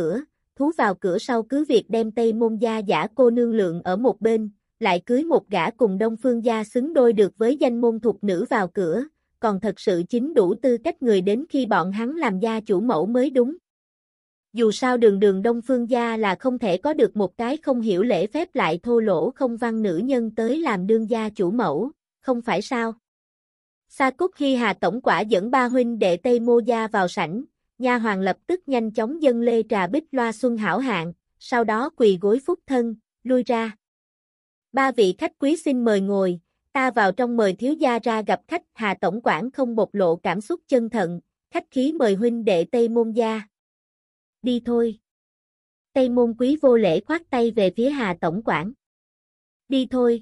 vào cửa sau cứ việc đem Tây Môn gia giả cô nương lượng ở một bên, lại cưới một gã cùng Đông Phương gia xứng đôi được với danh môn thục nữ vào cửa, còn thật sự chính đủ tư cách người đến khi bọn hắn làm gia chủ mẫu mới đúng. Dù sao đường đường Đông Phương gia là không thể có được một cái không hiểu lễ phép lại thô lỗ không văn nữ nhân tới làm đương gia chủ mẫu, không phải sao? Sa Cúc khi Hà tổng quả dẫn ba huynh đệ Tây Mô gia vào sảnh, nha hoàn lập tức nhanh chóng dâng lê trà bích loa xuân hảo hạng, sau đó quỳ gối phúc thân, lui ra. Ba vị khách quý xin mời ngồi, ta vào trong mời thiếu gia ra gặp khách. Hà tổng quản không bộc lộ cảm xúc chân thận, khách khí mời huynh đệ Tây Môn gia. Đi thôi. Tây Môn Quý vô lễ khoát tay về phía Hà tổng quản. Đi thôi.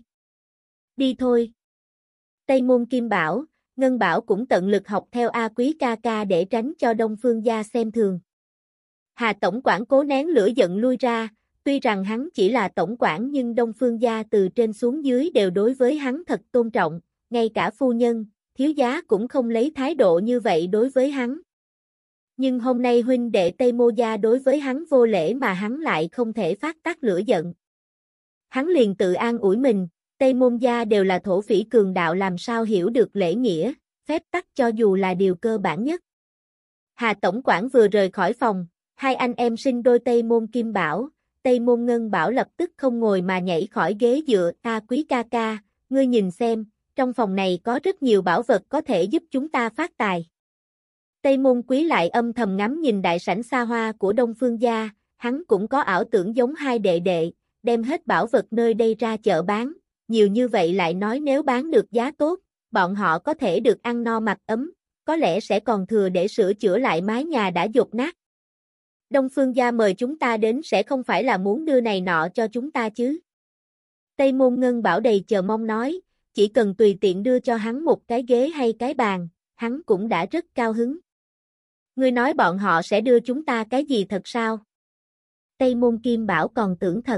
Đi thôi. Tây Môn Kim bảo, Ngân bảo cũng tận lực học theo A Quý ca ca để tránh cho Đông Phương gia xem thường. Hà tổng quản cố nén lửa giận lui ra, tuy rằng hắn chỉ là tổng quản nhưng Đông Phương gia từ trên xuống dưới đều đối với hắn thật tôn trọng, ngay cả phu nhân, thiếu giá cũng không lấy thái độ như vậy đối với hắn. Nhưng hôm nay huynh đệ Tây Mô gia đối với hắn vô lễ mà hắn lại không thể phát tác lửa giận. Hắn liền tự an ủi mình, Tây Môn gia đều là thổ phỉ cường đạo làm sao hiểu được lễ nghĩa, phép tắc cho dù là điều cơ bản nhất. Hà tổng quản vừa rời khỏi phòng, hai anh em sinh đôi Tây Môn Kim bảo, Tây Môn Ngân bảo lập tức không ngồi mà nhảy khỏi ghế dựa, A Quý ca ca, ngươi nhìn xem, trong phòng này có rất nhiều bảo vật có thể giúp chúng ta phát tài. Tây Môn Quý lại âm thầm ngắm nhìn đại sảnh xa hoa của Đông Phương gia, hắn cũng có ảo tưởng giống hai đệ đệ, đem hết bảo vật nơi đây ra chợ bán, nhiều như vậy lại nói nếu bán được giá tốt, bọn họ có thể được ăn no mặc ấm, có lẽ sẽ còn thừa để sửa chữa lại mái nhà đã dột nát. Đông Phương gia mời chúng ta đến sẽ không phải là muốn đưa này nọ cho chúng ta chứ? Tây Môn Ngân bảo đầy chờ mong nói, chỉ cần tùy tiện đưa cho hắn một cái ghế hay cái bàn, hắn cũng đã rất cao hứng. Ngươi nói bọn họ sẽ đưa chúng ta cái gì thật sao? Tây Môn Kim bảo còn tưởng thật.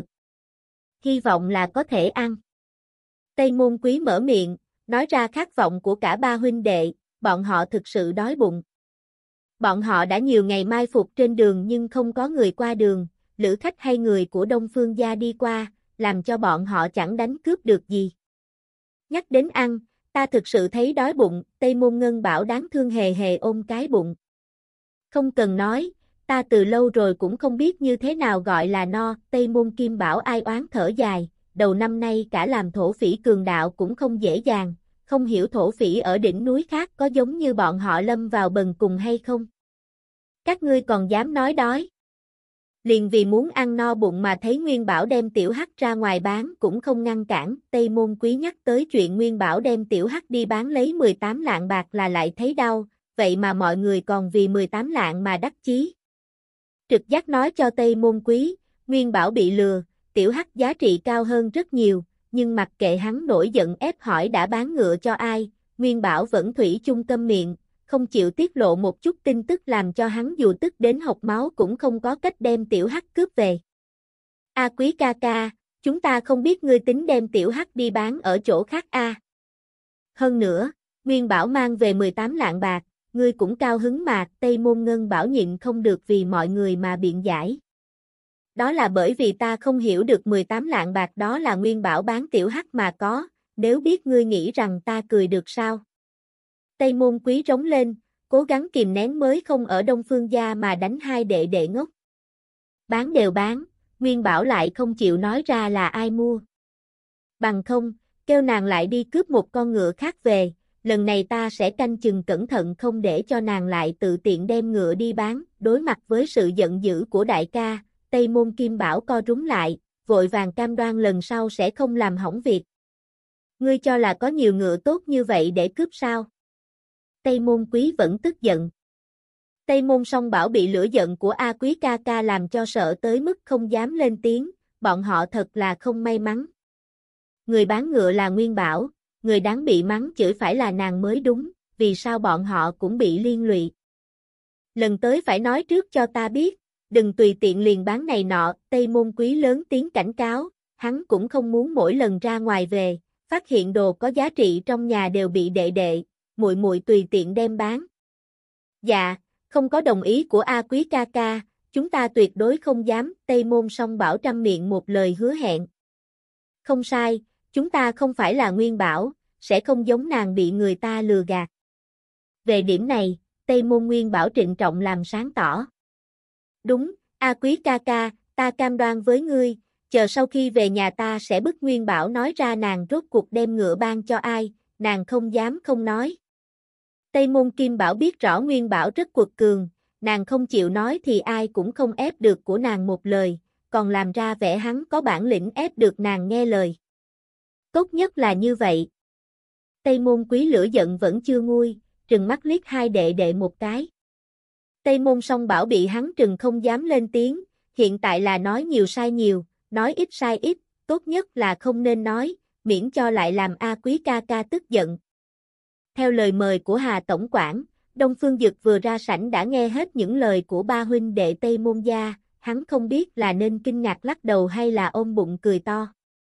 Hy vọng là có thể ăn. Tây Môn Quý mở miệng, nói ra khát vọng của cả ba huynh đệ, bọn họ thực sự đói bụng. Bọn họ đã nhiều ngày mai phục trên đường nhưng không có người qua đường, lữ khách hay người của Đông Phương gia đi qua, làm cho bọn họ chẳng đánh cướp được gì. Nhắc đến ăn, ta thực sự thấy đói bụng, Tây Môn Ngân bảo đáng thương hề hề ôm cái bụng. Không cần nói, ta từ lâu rồi cũng không biết như thế nào gọi là no, Tây Môn Kim bảo ai oán thở dài, đầu năm nay cả làm thổ phỉ cường đạo cũng không dễ dàng, không hiểu thổ phỉ ở đỉnh núi khác có giống như bọn họ lâm vào bần cùng hay không? Các ngươi còn dám nói đói? Liền vì muốn ăn no bụng mà thấy Nguyên Bảo đem tiểu hắc ra ngoài bán cũng không ngăn cản, Tây Môn Quý nhắc tới chuyện Nguyên Bảo đem tiểu hắc đi bán lấy 18 lạng bạc là lại thấy đau, vậy mà mọi người còn vì 18 lạng mà đắc chí. Trực giác nói cho Tây Môn Quý, Nguyên Bảo bị lừa, tiểu hắc giá trị cao hơn rất nhiều, nhưng mặc kệ hắn nổi giận ép hỏi đã bán ngựa cho ai, Nguyên Bảo vẫn thủy chung câm miệng, không chịu tiết lộ một chút tin tức làm cho hắn dù tức đến hộc máu cũng không có cách đem tiểu hắc cướp về. A Quý ca ca, chúng ta không biết ngươi tính đem tiểu hắc đi bán ở chỗ khác a. Hơn nữa, Nguyên Bảo mang về 18 lạng bạc, ngươi cũng cao hứng mà, Tây Môn Ngân bảo nhịn không được vì mọi người mà biện giải. Đó là bởi vì ta không hiểu được 18 lạng bạc đó là Nguyên Bảo bán tiểu hắc mà có, nếu biết ngươi nghĩ rằng ta cười được sao? Tây Môn Quý rống lên, cố gắng kìm nén mới không ở Đông Phương gia mà đánh hai đệ đệ ngốc. Bán đều bán, Nguyên Bảo lại không chịu nói ra là ai mua. Bằng không, kêu nàng lại đi cướp một con ngựa khác về, lần này ta sẽ canh chừng cẩn thận không để cho nàng lại tự tiện đem ngựa đi bán, đối mặt với sự giận dữ của đại ca, Tây Môn Kim Bảo co rúm lại, vội vàng cam đoan lần sau sẽ không làm hỏng việc. Ngươi cho là có nhiều ngựa tốt như vậy để cướp sao? Tây Môn Quý vẫn tức giận. Tây Môn Song Bảo bị lửa giận của A Quý ca ca làm cho sợ tới mức không dám lên tiếng, bọn họ thật là không may mắn. Người bán ngựa là Nguyên Bảo, người đáng bị mắng chửi phải là nàng mới đúng, vì sao bọn họ cũng bị liên lụy. Lần tới phải nói trước cho ta biết, đừng tùy tiện liền bán này nọ, Tây Môn Quý lớn tiếng cảnh cáo, hắn cũng không muốn mỗi lần ra ngoài về, phát hiện đồ có giá trị trong nhà đều bị đệ đệ, muội muội tùy tiện đem bán. Dạ, không có đồng ý của A Quý ca ca, chúng ta tuyệt đối không dám, Tây Môn Song Bảo trăm miệng một lời hứa hẹn. Không sai, chúng ta không phải là Nguyên Bảo, sẽ không giống nàng bị người ta lừa gạt. Về điểm này, Tây Môn Nguyên Bảo trịnh trọng làm sáng tỏ. Đúng, A Quý ca ca, ta cam đoan với ngươi, chờ sau khi về nhà ta sẽ bức Nguyên Bảo nói ra nàng rốt cuộc đem ngựa ban cho ai, nàng không dám không nói. Tây Môn Kim Bảo biết rõ Nguyên Bảo rất quật cường, nàng không chịu nói thì ai cũng không ép được của nàng một lời, còn làm ra vẻ hắn có bản lĩnh ép được nàng nghe lời. Tốt nhất là như vậy. Tây Môn Quý lửa giận vẫn chưa nguôi, trừng mắt liếc hai đệ đệ một cái. Tây Môn Song Bảo bị hắn trừng không dám lên tiếng, hiện tại là nói nhiều sai nhiều, nói ít sai ít, tốt nhất là không nên nói, miễn cho lại làm A Quý ca ca tức giận. Theo lời mời của Hà Tổng quản, Đông Phương Dực vừa ra sảnh đã nghe hết những lời của ba huynh đệ Tây Môn gia, hắn không biết là nên kinh ngạc lắc đầu hay là ôm bụng cười to.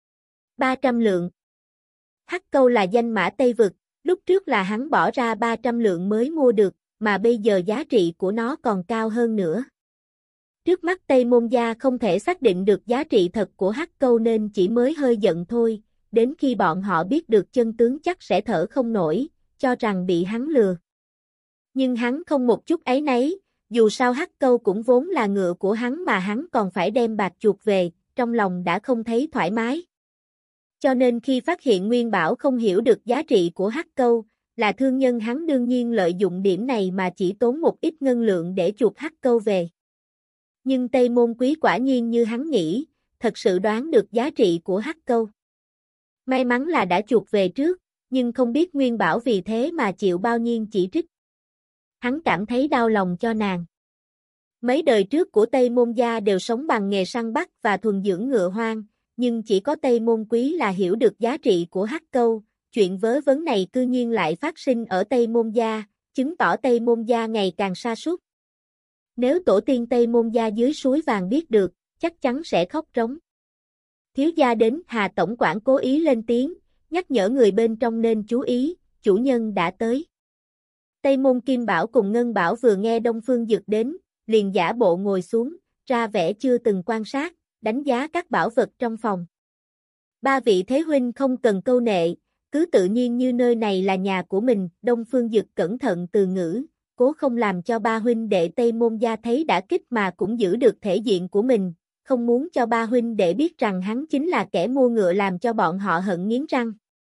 300 lượng. Hắc câu là danh mã Tây Vực, lúc trước là hắn bỏ ra 300 lượng mới mua được, mà bây giờ giá trị của nó còn cao hơn nữa. Trước mắt Tây Môn gia không thể xác định được giá trị thật của hắc câu nên chỉ mới hơi giận thôi, đến khi bọn họ biết được chân tướng chắc sẽ thở không nổi, cho rằng bị hắn lừa. Nhưng hắn không một chút áy náy, dù sao hắc câu cũng vốn là ngựa của hắn mà hắn còn phải đem bạc chuộc về, trong lòng đã không thấy thoải mái. Cho nên khi phát hiện Nguyên Bảo không hiểu được giá trị của hắc câu, là thương nhân hắn đương nhiên lợi dụng điểm này mà chỉ tốn một ít ngân lượng để chuộc hắc câu về. Nhưng Tây Môn Quý quả nhiên như hắn nghĩ, thật sự đoán được giá trị của hắc câu. May mắn là đã chuộc về trước, nhưng không biết Nguyên Bảo vì thế mà chịu bao nhiêu chỉ trích. Hắn cảm thấy đau lòng cho nàng. Mấy đời trước của Tây Môn gia đều sống bằng nghề săn bắt và thuần dưỡng ngựa hoang, nhưng chỉ có Tây Môn Quý là hiểu được giá trị của hắc câu, chuyện vớ vẩn này cư nhiên lại phát sinh ở Tây Môn gia, chứng tỏ Tây Môn gia ngày càng sa sút. Nếu tổ tiên Tây Môn gia dưới suối vàng biết được, chắc chắn sẽ khóc rống. Thiếu gia đến, Hà Tổng quản cố ý lên tiếng, nhắc nhở người bên trong nên chú ý, chủ nhân đã tới. Tây Môn Kim Bảo cùng Ngân Bảo vừa nghe Đông Phương Dực đến, liền giả bộ ngồi xuống, ra vẻ chưa từng quan sát, đánh giá các bảo vật trong phòng. Ba vị thế huynh không cần câu nệ, cứ tự nhiên như nơi này là nhà của mình, Đông Phương Dực cẩn thận từ ngữ, cố không làm cho ba huynh đệ Tây Môn gia thấy đả kích mà cũng giữ được thể diện của mình, không muốn cho ba huynh đệ biết rằng hắn chính là kẻ mua ngựa làm cho bọn họ hận nghiến răng.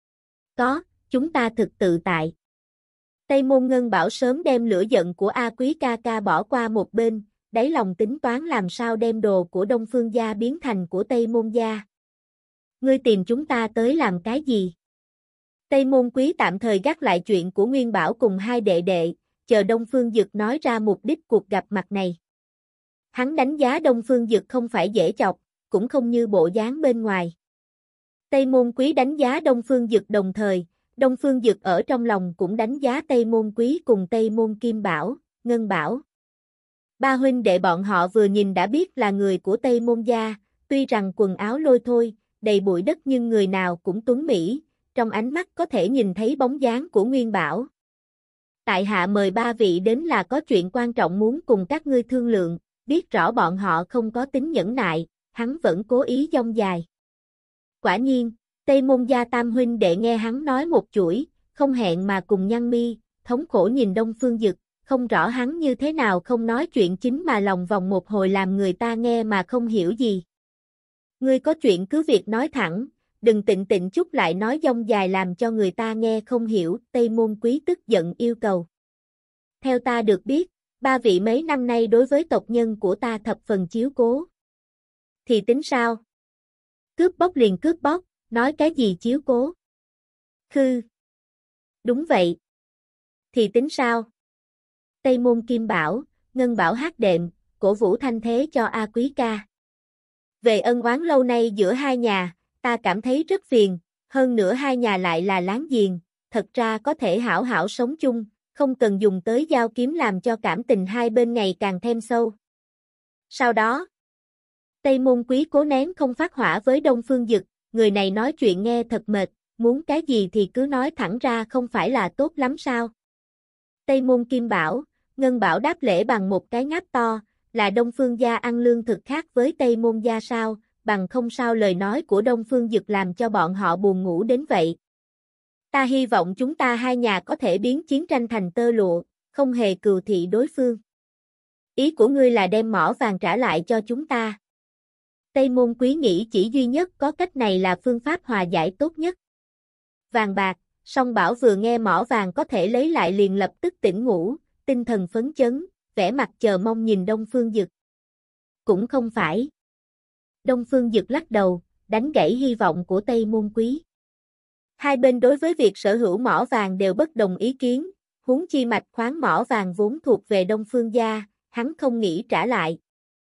Có, chúng ta thực tự tại. Tây Môn Ngân Bảo sớm đem lửa giận của A Quý ca ca bỏ qua một bên, đáy lòng tính toán làm sao đem đồ của Đông Phương gia biến thành của Tây Môn gia. Ngươi tìm chúng ta tới làm cái gì? Tây Môn Quý tạm thời gác lại chuyện của Nguyên Bảo cùng hai đệ đệ, chờ Đông Phương Dực nói ra mục đích cuộc gặp mặt này. Hắn đánh giá Đông Phương Dực không phải dễ chọc, cũng không như bộ dáng bên ngoài. Tây Môn Quý đánh giá Đông Phương Dực đồng thời, Đông Phương Dực ở trong lòng cũng đánh giá Tây Môn Quý cùng Tây Môn Kim Bảo, Ngân Bảo. Ba huynh đệ bọn họ vừa nhìn đã biết là người của Tây Môn gia, tuy rằng quần áo lôi thôi, đầy bụi đất nhưng người nào cũng tuấn mỹ, trong ánh mắt có thể nhìn thấy bóng dáng của Nguyên Bảo. Tại hạ mời ba vị đến là có chuyện quan trọng muốn cùng các ngươi thương lượng, biết rõ bọn họ không có tính nhẫn nại, hắn vẫn cố ý dông dài. Quả nhiên, Tây Môn gia tam huynh đệ nghe hắn nói một chuỗi, không hẹn mà cùng nhăn mi, thống khổ nhìn Đông Phương Dực, không rõ hắn như thế nào không nói chuyện chính mà lòng vòng một hồi làm người ta nghe mà không hiểu gì. Ngươi có chuyện cứ việc nói thẳng, đừng tịnh tịnh chút lại nói dông dài làm cho người ta nghe không hiểu, Tây Môn Quý tức giận yêu cầu. Theo ta được biết, ba vị mấy năm nay đối với tộc nhân của ta thập phần chiếu cố. Thì tính sao? Cướp bóc liền cướp bóc, nói cái gì chiếu cố? Khư. Đúng vậy. Thì tính sao? Tây Môn Kim Bảo, Ngân Bảo hát đệm, cổ vũ thanh thế cho A Quý ca. Về ân oán lâu nay giữa hai nhà, ta cảm thấy rất phiền, hơn nữa hai nhà lại là láng giềng, thật ra có thể hảo hảo sống chung, không cần dùng tới dao kiếm làm cho cảm tình hai bên ngày càng thêm sâu. Sau đó, Tây Môn Quý cố nén không phát hỏa với Đông Phương Dực, người này nói chuyện nghe thật mệt, muốn cái gì thì cứ nói thẳng ra không phải là tốt lắm sao? Tây Môn Kim Bảo, Ngân Bảo đáp lễ bằng một cái ngáp to, là Đông Phương gia ăn lương thực khác với Tây Môn gia sao, bằng không sao lời nói của Đông Phương Dực làm cho bọn họ buồn ngủ đến vậy. Ta hy vọng chúng ta hai nhà có thể biến chiến tranh thành tơ lụa, không hề cừu thị đối phương. Ý của ngươi là đem mỏ vàng trả lại cho chúng ta. Tây Môn Quý nghĩ chỉ duy nhất có cách này là phương pháp hòa giải tốt nhất. Vàng bạc, song Bảo vừa nghe mỏ vàng có thể lấy lại liền lập tức tỉnh ngủ, tinh thần phấn chấn, vẻ mặt chờ mong nhìn Đông Phương Dực. Cũng không phải. Đông Phương Dực lắc đầu, đánh gãy hy vọng của Tây Môn Quý. Hai bên đối với việc sở hữu mỏ vàng đều bất đồng ý kiến, huống chi mạch khoáng mỏ vàng vốn thuộc về Đông Phương gia, hắn không nghĩ trả lại.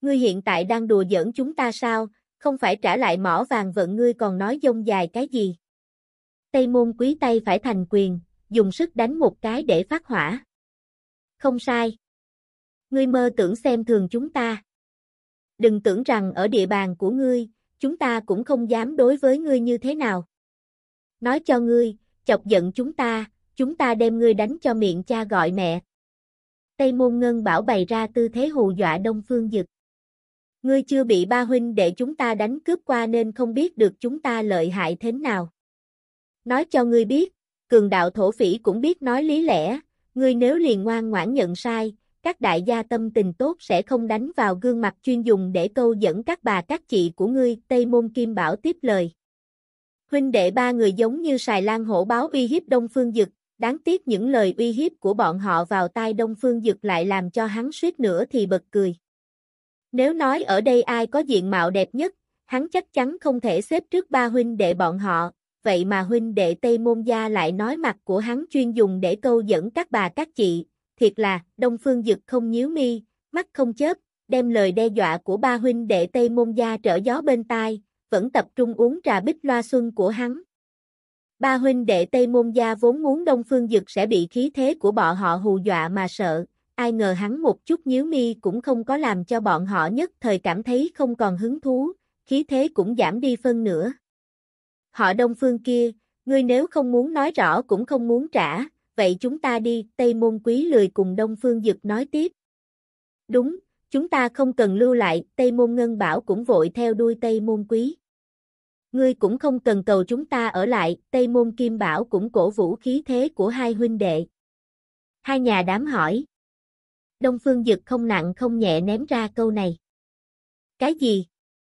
Ngươi hiện tại đang đùa giỡn chúng ta sao, không phải trả lại mỏ vàng vận ngươi còn nói dông dài cái gì. Tây Môn Quý tay phải thành quyền, dùng sức đánh một cái để phát hỏa. Không sai. Ngươi mơ tưởng xem thường chúng ta. Đừng tưởng rằng ở địa bàn của ngươi, chúng ta cũng không dám đối với ngươi như thế nào. Nói cho ngươi, chọc giận chúng ta đem ngươi đánh cho miệng cha gọi mẹ. Tây Môn Ngân Bảo bày ra tư thế hù dọa Đông Phương Dực. Ngươi chưa bị ba huynh đệ chúng ta đánh cướp qua nên không biết được chúng ta lợi hại thế nào. Nói cho ngươi biết, cường đạo thổ phỉ cũng biết nói lý lẽ, ngươi nếu liền ngoan ngoãn nhận sai, các đại gia tâm tình tốt sẽ không đánh vào gương mặt chuyên dùng để câu dẫn các bà các chị của ngươi, Tây Môn Kim Bảo tiếp lời. Huynh đệ ba người giống như sài lan hổ báo uy hiếp Đông Phương Dực, đáng tiếc những lời uy hiếp của bọn họ vào tai Đông Phương Dực lại làm cho hắn suýt nữa thì bật cười. Nếu nói ở đây ai có diện mạo đẹp nhất, hắn chắc chắn không thể xếp trước ba huynh đệ bọn họ, vậy mà huynh đệ Tây Môn gia lại nói mặt của hắn chuyên dùng để câu dẫn các bà các chị, thiệt là, Đông Phương Dực không nhíu mi, mắt không chớp, đem lời đe dọa của ba huynh đệ Tây Môn gia trở gió bên tai, vẫn tập trung uống trà bích loa xuân của hắn. Ba huynh đệ Tây Môn gia vốn muốn Đông Phương Dực sẽ bị khí thế của bọn họ hù dọa mà sợ, ai ngờ hắn một chút nhíu mi cũng không có làm cho bọn họ nhất thời cảm thấy không còn hứng thú, khí thế cũng giảm đi phân nửa. Họ Đông Phương kia, ngươi nếu không muốn nói rõ cũng không muốn trả, vậy chúng ta đi, Tây Môn Quý lười cùng Đông Phương Dực nói tiếp. Đúng, chúng ta không cần lưu lại, Tây Môn Ngân Bảo cũng vội theo đuôi Tây Môn Quý. Ngươi cũng không cần cầu chúng ta ở lại, Tây Môn Kim Bảo cũng cổ vũ khí thế của hai huynh đệ. Hai nhà đám hỏi. Đông Phương Dực không nặng không nhẹ ném ra câu này. Cái gì?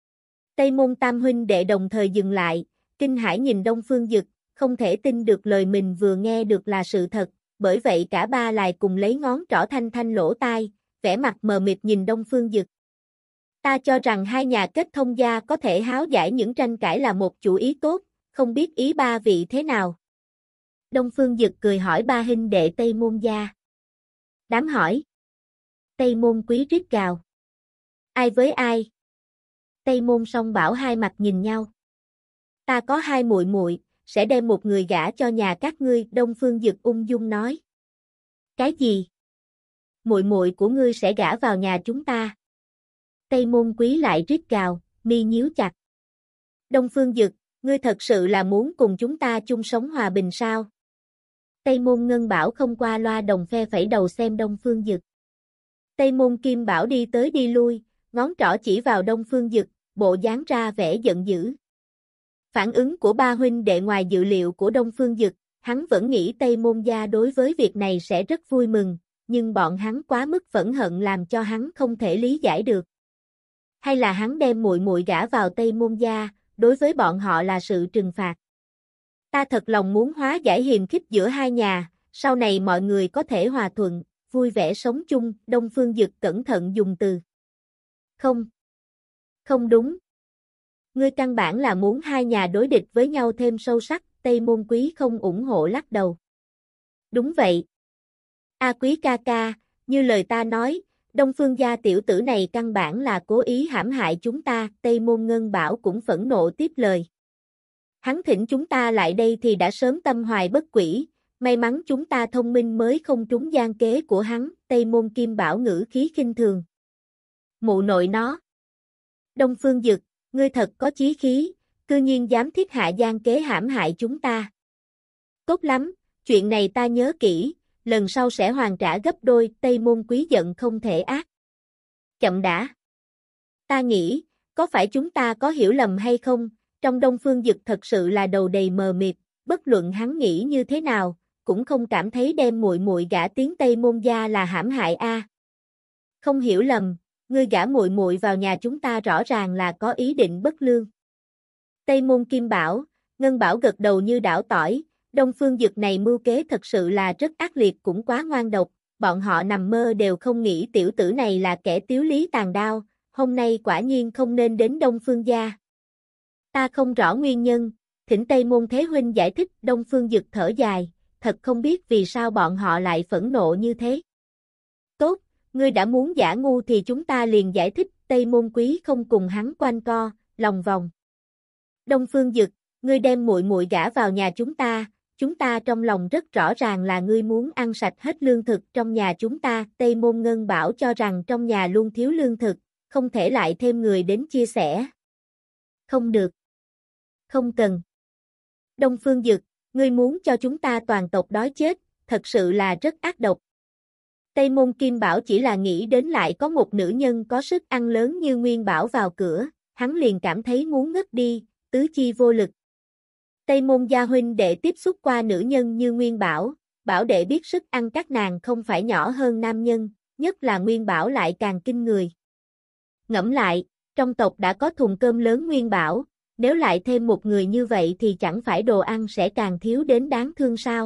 Tây Môn Tam huynh đệ đồng thời dừng lại, kinh hãi nhìn Đông Phương Dực, không thể tin được lời mình vừa nghe được là sự thật, bởi vậy cả ba lại cùng lấy ngón trỏ thanh thanh lỗ tai, vẻ mặt mờ mịt nhìn Đông Phương Dực. Ta cho rằng hai nhà kết thông gia có thể háo giải những tranh cãi là một chủ ý tốt, không biết ý ba vị thế nào. Đông Phương Dực cười hỏi ba huynh đệ Tây Môn gia. Đám hỏi. Tây Môn Quý rít gào. Ai với ai? Tây Môn Song Bảo hai mặt nhìn nhau. Ta có hai muội muội, sẽ đem một người gả cho nhà các ngươi, Đông Phương Dực ung dung nói. Cái gì? Muội muội của ngươi sẽ gả vào nhà chúng ta. Tây Môn Quý lại rít gào, mi nhíu chặt. Đông Phương Dực, ngươi thật sự là muốn cùng chúng ta chung sống hòa bình sao? Tây Môn Ngân Bảo không qua loa đồng phe phẩy đầu xem Đông Phương Dực. Tây Môn Kim Bảo đi tới đi lui, ngón trỏ chỉ vào Đông Phương Dực, bộ dáng ra vẻ giận dữ. Phản ứng của ba huynh đệ ngoài dự liệu của Đông Phương Dực, hắn vẫn nghĩ Tây Môn gia đối với việc này sẽ rất vui mừng, nhưng bọn hắn quá mức phẫn hận làm cho hắn không thể lý giải được. Hay là hắn đem muội muội gả vào Tây Môn gia, đối với bọn họ là sự trừng phạt. Ta thật lòng muốn hóa giải hiềm khích giữa hai nhà, sau này mọi người có thể hòa thuận, vui vẻ sống chung, Đông Phương Dực cẩn thận dùng từ. Không. Không đúng. Ngươi căn bản là muốn hai nhà đối địch với nhau thêm sâu sắc, Tây Môn Quý không ủng hộ lắc đầu. Đúng vậy. A Quý ca ca, như lời ta nói, Đông Phương gia tiểu tử này căn bản là cố ý hãm hại chúng ta, Tây Môn Ngân Bảo cũng phẫn nộ tiếp lời. Hắn thỉnh chúng ta lại đây thì đã sớm tâm hoài bất quỷ, may mắn chúng ta thông minh mới không trúng gian kế của hắn, Tây Môn Kim Bảo ngữ khí khinh thường. Mụ nội nó. Đông Phương Dực, ngươi thật có chí khí, cư nhiên dám thiết hạ gian kế hãm hại chúng ta. Tốt lắm, chuyện này ta nhớ kỹ, lần sau sẽ hoàn trả gấp đôi, Tây Môn Quý giận không thể ác. Chậm đã. Ta nghĩ, có phải chúng ta có hiểu lầm hay không, trong Đông Phương Dực thật sự là đầu đầy mờ mịt, bất luận hắn nghĩ như thế nào, cũng không cảm thấy đem muội muội gả tiến Tây Môn gia là hãm hại a. Không hiểu lầm, ngươi gả muội muội vào nhà chúng ta rõ ràng là có ý định bất lương. Tây Môn Kim Bảo, Ngân Bảo gật đầu như đảo tỏi, Đông Phương Dực này mưu kế thật sự là rất ác liệt cũng quá ngoan độc, bọn họ nằm mơ đều không nghĩ tiểu tử này là kẻ tiếu lý tàn đao, hôm nay quả nhiên không nên đến Đông Phương gia. Ta không rõ nguyên nhân, thỉnh Tây Môn Thế Huynh giải thích, Đông Phương Dực thở dài, thật không biết vì sao bọn họ lại phẫn nộ như thế. Tốt, ngươi đã muốn giả ngu thì chúng ta liền giải thích, Tây Môn Quý không cùng hắn quanh co, lòng vòng. Đông Phương Dực, ngươi đem muội muội gả vào nhà chúng ta trong lòng rất rõ ràng là ngươi muốn ăn sạch hết lương thực trong nhà chúng ta. Tây Môn Ngân Bảo cho rằng trong nhà luôn thiếu lương thực, không thể lại thêm người đến chia sẻ. Không được. Không cần. Đông Phương Dực, ngươi muốn cho chúng ta toàn tộc đói chết, thật sự là rất ác độc. Tây Môn Kim Bảo chỉ là nghĩ đến lại có một nữ nhân có sức ăn lớn như Nguyên Bảo vào cửa, hắn liền cảm thấy muốn ngất đi, tứ chi vô lực. Tây Môn gia huynh đệ tiếp xúc qua nữ nhân như Nguyên Bảo, Bảo đệ biết sức ăn các nàng không phải nhỏ hơn nam nhân, nhất là Nguyên Bảo lại càng kinh người. Ngẫm lại, trong tộc đã có thùng cơm lớn Nguyên Bảo, nếu lại thêm một người như vậy thì chẳng phải đồ ăn sẽ càng thiếu đến đáng thương sao?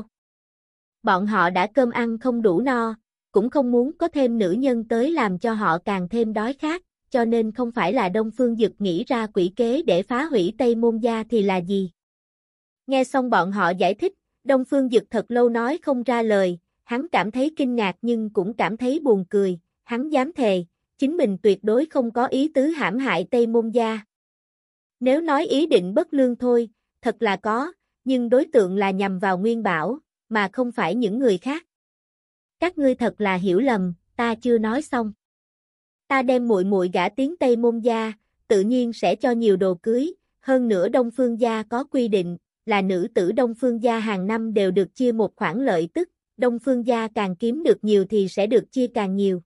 Bọn họ đã cơm ăn không đủ no, cũng không muốn có thêm nữ nhân tới làm cho họ càng thêm đói khát, cho nên không phải là Đông Phương Dực nghĩ ra quỷ kế để phá hủy Tây Môn gia thì là gì? Nghe xong bọn họ giải thích, Đông Phương Dực thật lâu nói không ra lời, hắn cảm thấy kinh ngạc nhưng cũng cảm thấy buồn cười, hắn dám thề, chính mình tuyệt đối không có ý tứ hãm hại Tây Môn gia. Nếu nói ý định bất lương thôi, thật là có, nhưng đối tượng là nhằm vào Nguyên Bảo, mà không phải những người khác. Các ngươi thật là hiểu lầm, ta chưa nói xong. Ta đem muội muội gả tiến Tây Môn gia, tự nhiên sẽ cho nhiều đồ cưới, hơn nữa Đông Phương gia có quy định, là nữ tử Đông Phương gia hàng năm đều được chia một khoản lợi tức, Đông Phương gia càng kiếm được nhiều thì sẽ được chia càng nhiều.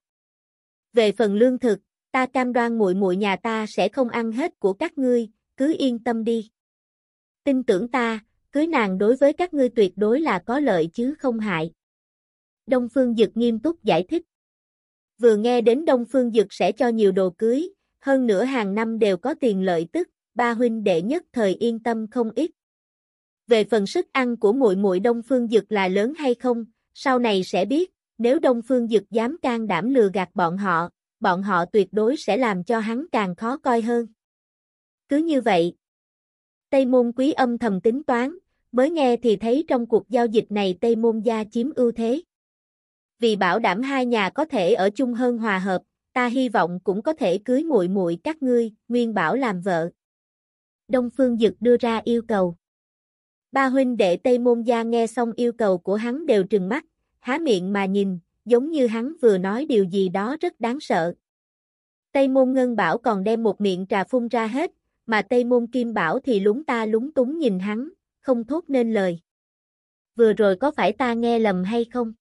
Về phần lương thực, ta cam đoan muội muội nhà ta sẽ không ăn hết của các ngươi, cứ yên tâm đi. Tin tưởng ta, cưới nàng đối với các ngươi tuyệt đối là có lợi chứ không hại. Đông Phương Dực nghiêm túc giải thích. Vừa nghe đến Đông Phương Dực sẽ cho nhiều đồ cưới, hơn nữa hàng năm đều có tiền lợi tức, ba huynh đệ nhất thời yên tâm không ít. Về phần sức ăn của muội muội Đông Phương Dực là lớn hay không, sau này sẽ biết, nếu Đông Phương Dực dám can đảm lừa gạt bọn họ tuyệt đối sẽ làm cho hắn càng khó coi hơn. Cứ như vậy, Tây Môn Quý âm thầm tính toán, mới nghe thì thấy trong cuộc giao dịch này Tây Môn gia chiếm ưu thế. Vì bảo đảm hai nhà có thể ở chung hơn hòa hợp, ta hy vọng cũng có thể cưới muội muội các ngươi, Nguyên Bảo làm vợ. Đông Phương Dực đưa ra yêu cầu. Ba huynh đệ Tây Môn gia nghe xong yêu cầu của hắn đều trừng mắt, há miệng mà nhìn, giống như hắn vừa nói điều gì đó rất đáng sợ. Tây Môn Ngân Bảo còn đem một miệng trà phun ra hết, mà Tây Môn Kim Bảo thì lúng ta lúng túng nhìn hắn, không thốt nên lời. Vừa rồi có phải ta nghe lầm hay không?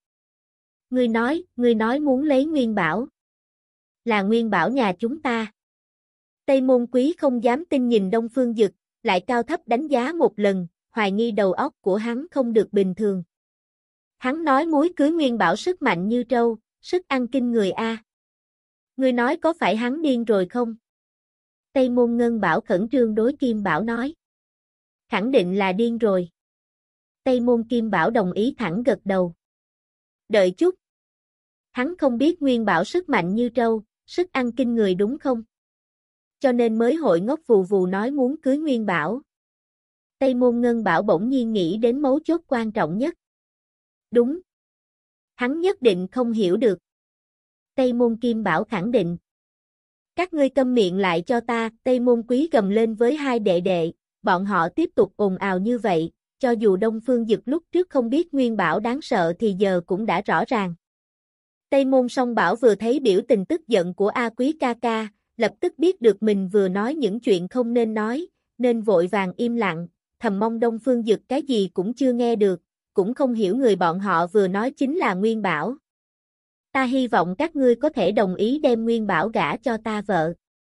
Ngươi nói muốn lấy Nguyên Bảo. Là Nguyên Bảo nhà chúng ta. Tây Môn Quý không dám tin nhìn Đông Phương Dực, lại cao thấp đánh giá một lần, hoài nghi đầu óc của hắn không được bình thường. Hắn nói muốn cưới Nguyên Bảo sức mạnh như trâu, sức ăn kinh người a. Ngươi nói có phải hắn điên rồi không? Tây Môn Ngân Bảo khẩn trương đối Kim Bảo nói. Khẳng định là điên rồi. Tây Môn Kim Bảo đồng ý thẳng gật đầu. Đợi chút. Hắn không biết Nguyên Bảo sức mạnh như trâu, sức ăn kinh người đúng không? Cho nên mới hội ngốc vù vù nói muốn cưới Nguyên Bảo. Tây Môn Ngân Bảo bỗng nhiên nghĩ đến mấu chốt quan trọng nhất. Đúng. Hắn nhất định không hiểu được. Tây Môn Kim Bảo khẳng định. Các ngươi câm miệng lại cho ta, Tây Môn Quý gầm lên với hai đệ đệ, bọn họ tiếp tục ồn ào như vậy, cho dù Đông Phương Dực lúc trước không biết Nguyên Bảo đáng sợ thì giờ cũng đã rõ ràng. Tây Môn Song Bảo vừa thấy biểu tình tức giận của A Quý ca ca, lập tức biết được mình vừa nói những chuyện không nên nói, nên vội vàng im lặng, thầm mong Đông Phương Dực cái gì cũng chưa nghe được, cũng không hiểu người bọn họ vừa nói chính là Nguyên Bảo. Ta hy vọng các ngươi có thể đồng ý đem Nguyên Bảo gả cho ta vợ.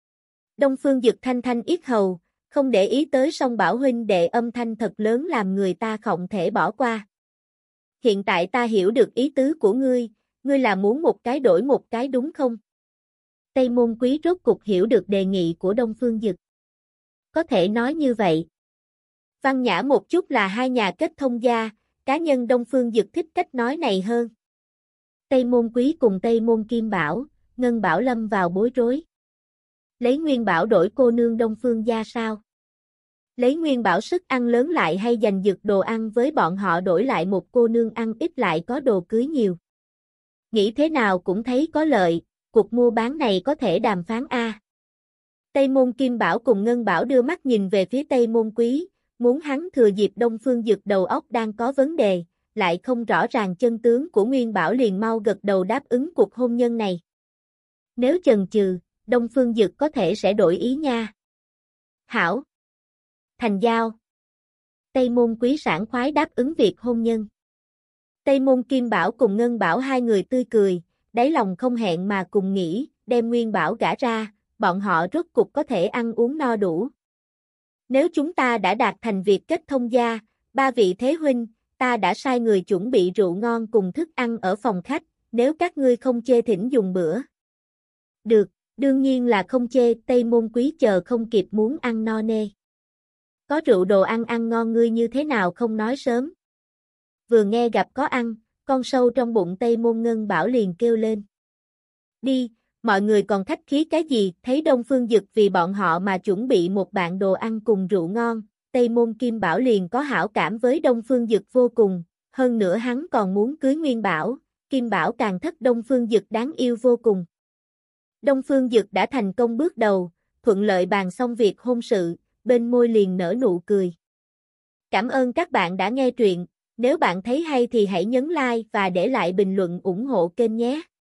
Đông Phương Dực thanh thanh yết hầu, không để ý tới Song Bảo huynh đệ âm thanh thật lớn làm người ta không thể bỏ qua. Hiện tại ta hiểu được ý tứ của ngươi là muốn một cái đổi một cái đúng không? Tây Môn Quý rốt cục hiểu được đề nghị của Đông Phương Dực. Có thể nói như vậy. Văn nhã một chút là hai nhà kết thông gia, cá nhân Đông Phương Dực thích cách nói này hơn. Tây Môn Quý cùng Tây Môn Kim Bảo, Ngân Bảo lâm vào bối rối. Lấy Nguyên Bảo đổi cô nương Đông Phương gia sao? Lấy Nguyên Bảo sức ăn lớn lại hay giành giật đồ ăn với bọn họ đổi lại một cô nương ăn ít lại có đồ cưới nhiều. Nghĩ thế nào cũng thấy có lợi, cuộc mua bán này có thể đàm phán a. Tây Môn Kim Bảo cùng Ngân Bảo đưa mắt nhìn về phía Tây Môn Quý, muốn hắn thừa dịp Đông Phương Dực đầu óc đang có vấn đề, lại không rõ ràng chân tướng của Nguyên Bảo liền mau gật đầu đáp ứng cuộc hôn nhân này. Nếu chần chừ, Đông Phương Dực có thể sẽ đổi ý nha. Hảo. Thành giao. Tây Môn Quý sảng khoái đáp ứng việc hôn nhân. Tây Môn Kim Bảo cùng Ngân Bảo hai người tươi cười, đáy lòng không hẹn mà cùng nghĩ, đem Nguyên Bảo gả ra, bọn họ rốt cục có thể ăn uống no đủ. Nếu chúng ta đã đạt thành việc kết thông gia, ba vị thế huynh, ta đã sai người chuẩn bị rượu ngon cùng thức ăn ở phòng khách, nếu các ngươi không chê thỉnh dùng bữa. Được, đương nhiên là không chê, Tây Môn Quý chờ không kịp muốn ăn no nê. Có rượu đồ ăn ăn ngon ngươi như thế nào không nói sớm. Vừa nghe gặp có ăn, con sâu trong bụng Tây Môn Ngân Bảo liền kêu lên. Đi, mọi người còn khách khí cái gì, thấy Đông Phương Dực vì bọn họ mà chuẩn bị một bàn đồ ăn cùng rượu ngon, Tây Môn Kim Bảo liền có hảo cảm với Đông Phương Dực vô cùng, hơn nữa hắn còn muốn cưới Nguyên Bảo, Kim Bảo càng thích Đông Phương Dực đáng yêu vô cùng. Đông Phương Dực đã thành công bước đầu, thuận lợi bàn xong việc hôn sự, bên môi liền nở nụ cười. Cảm ơn các bạn đã nghe truyện, nếu bạn thấy hay thì hãy nhấn like và để lại bình luận ủng hộ kênh nhé.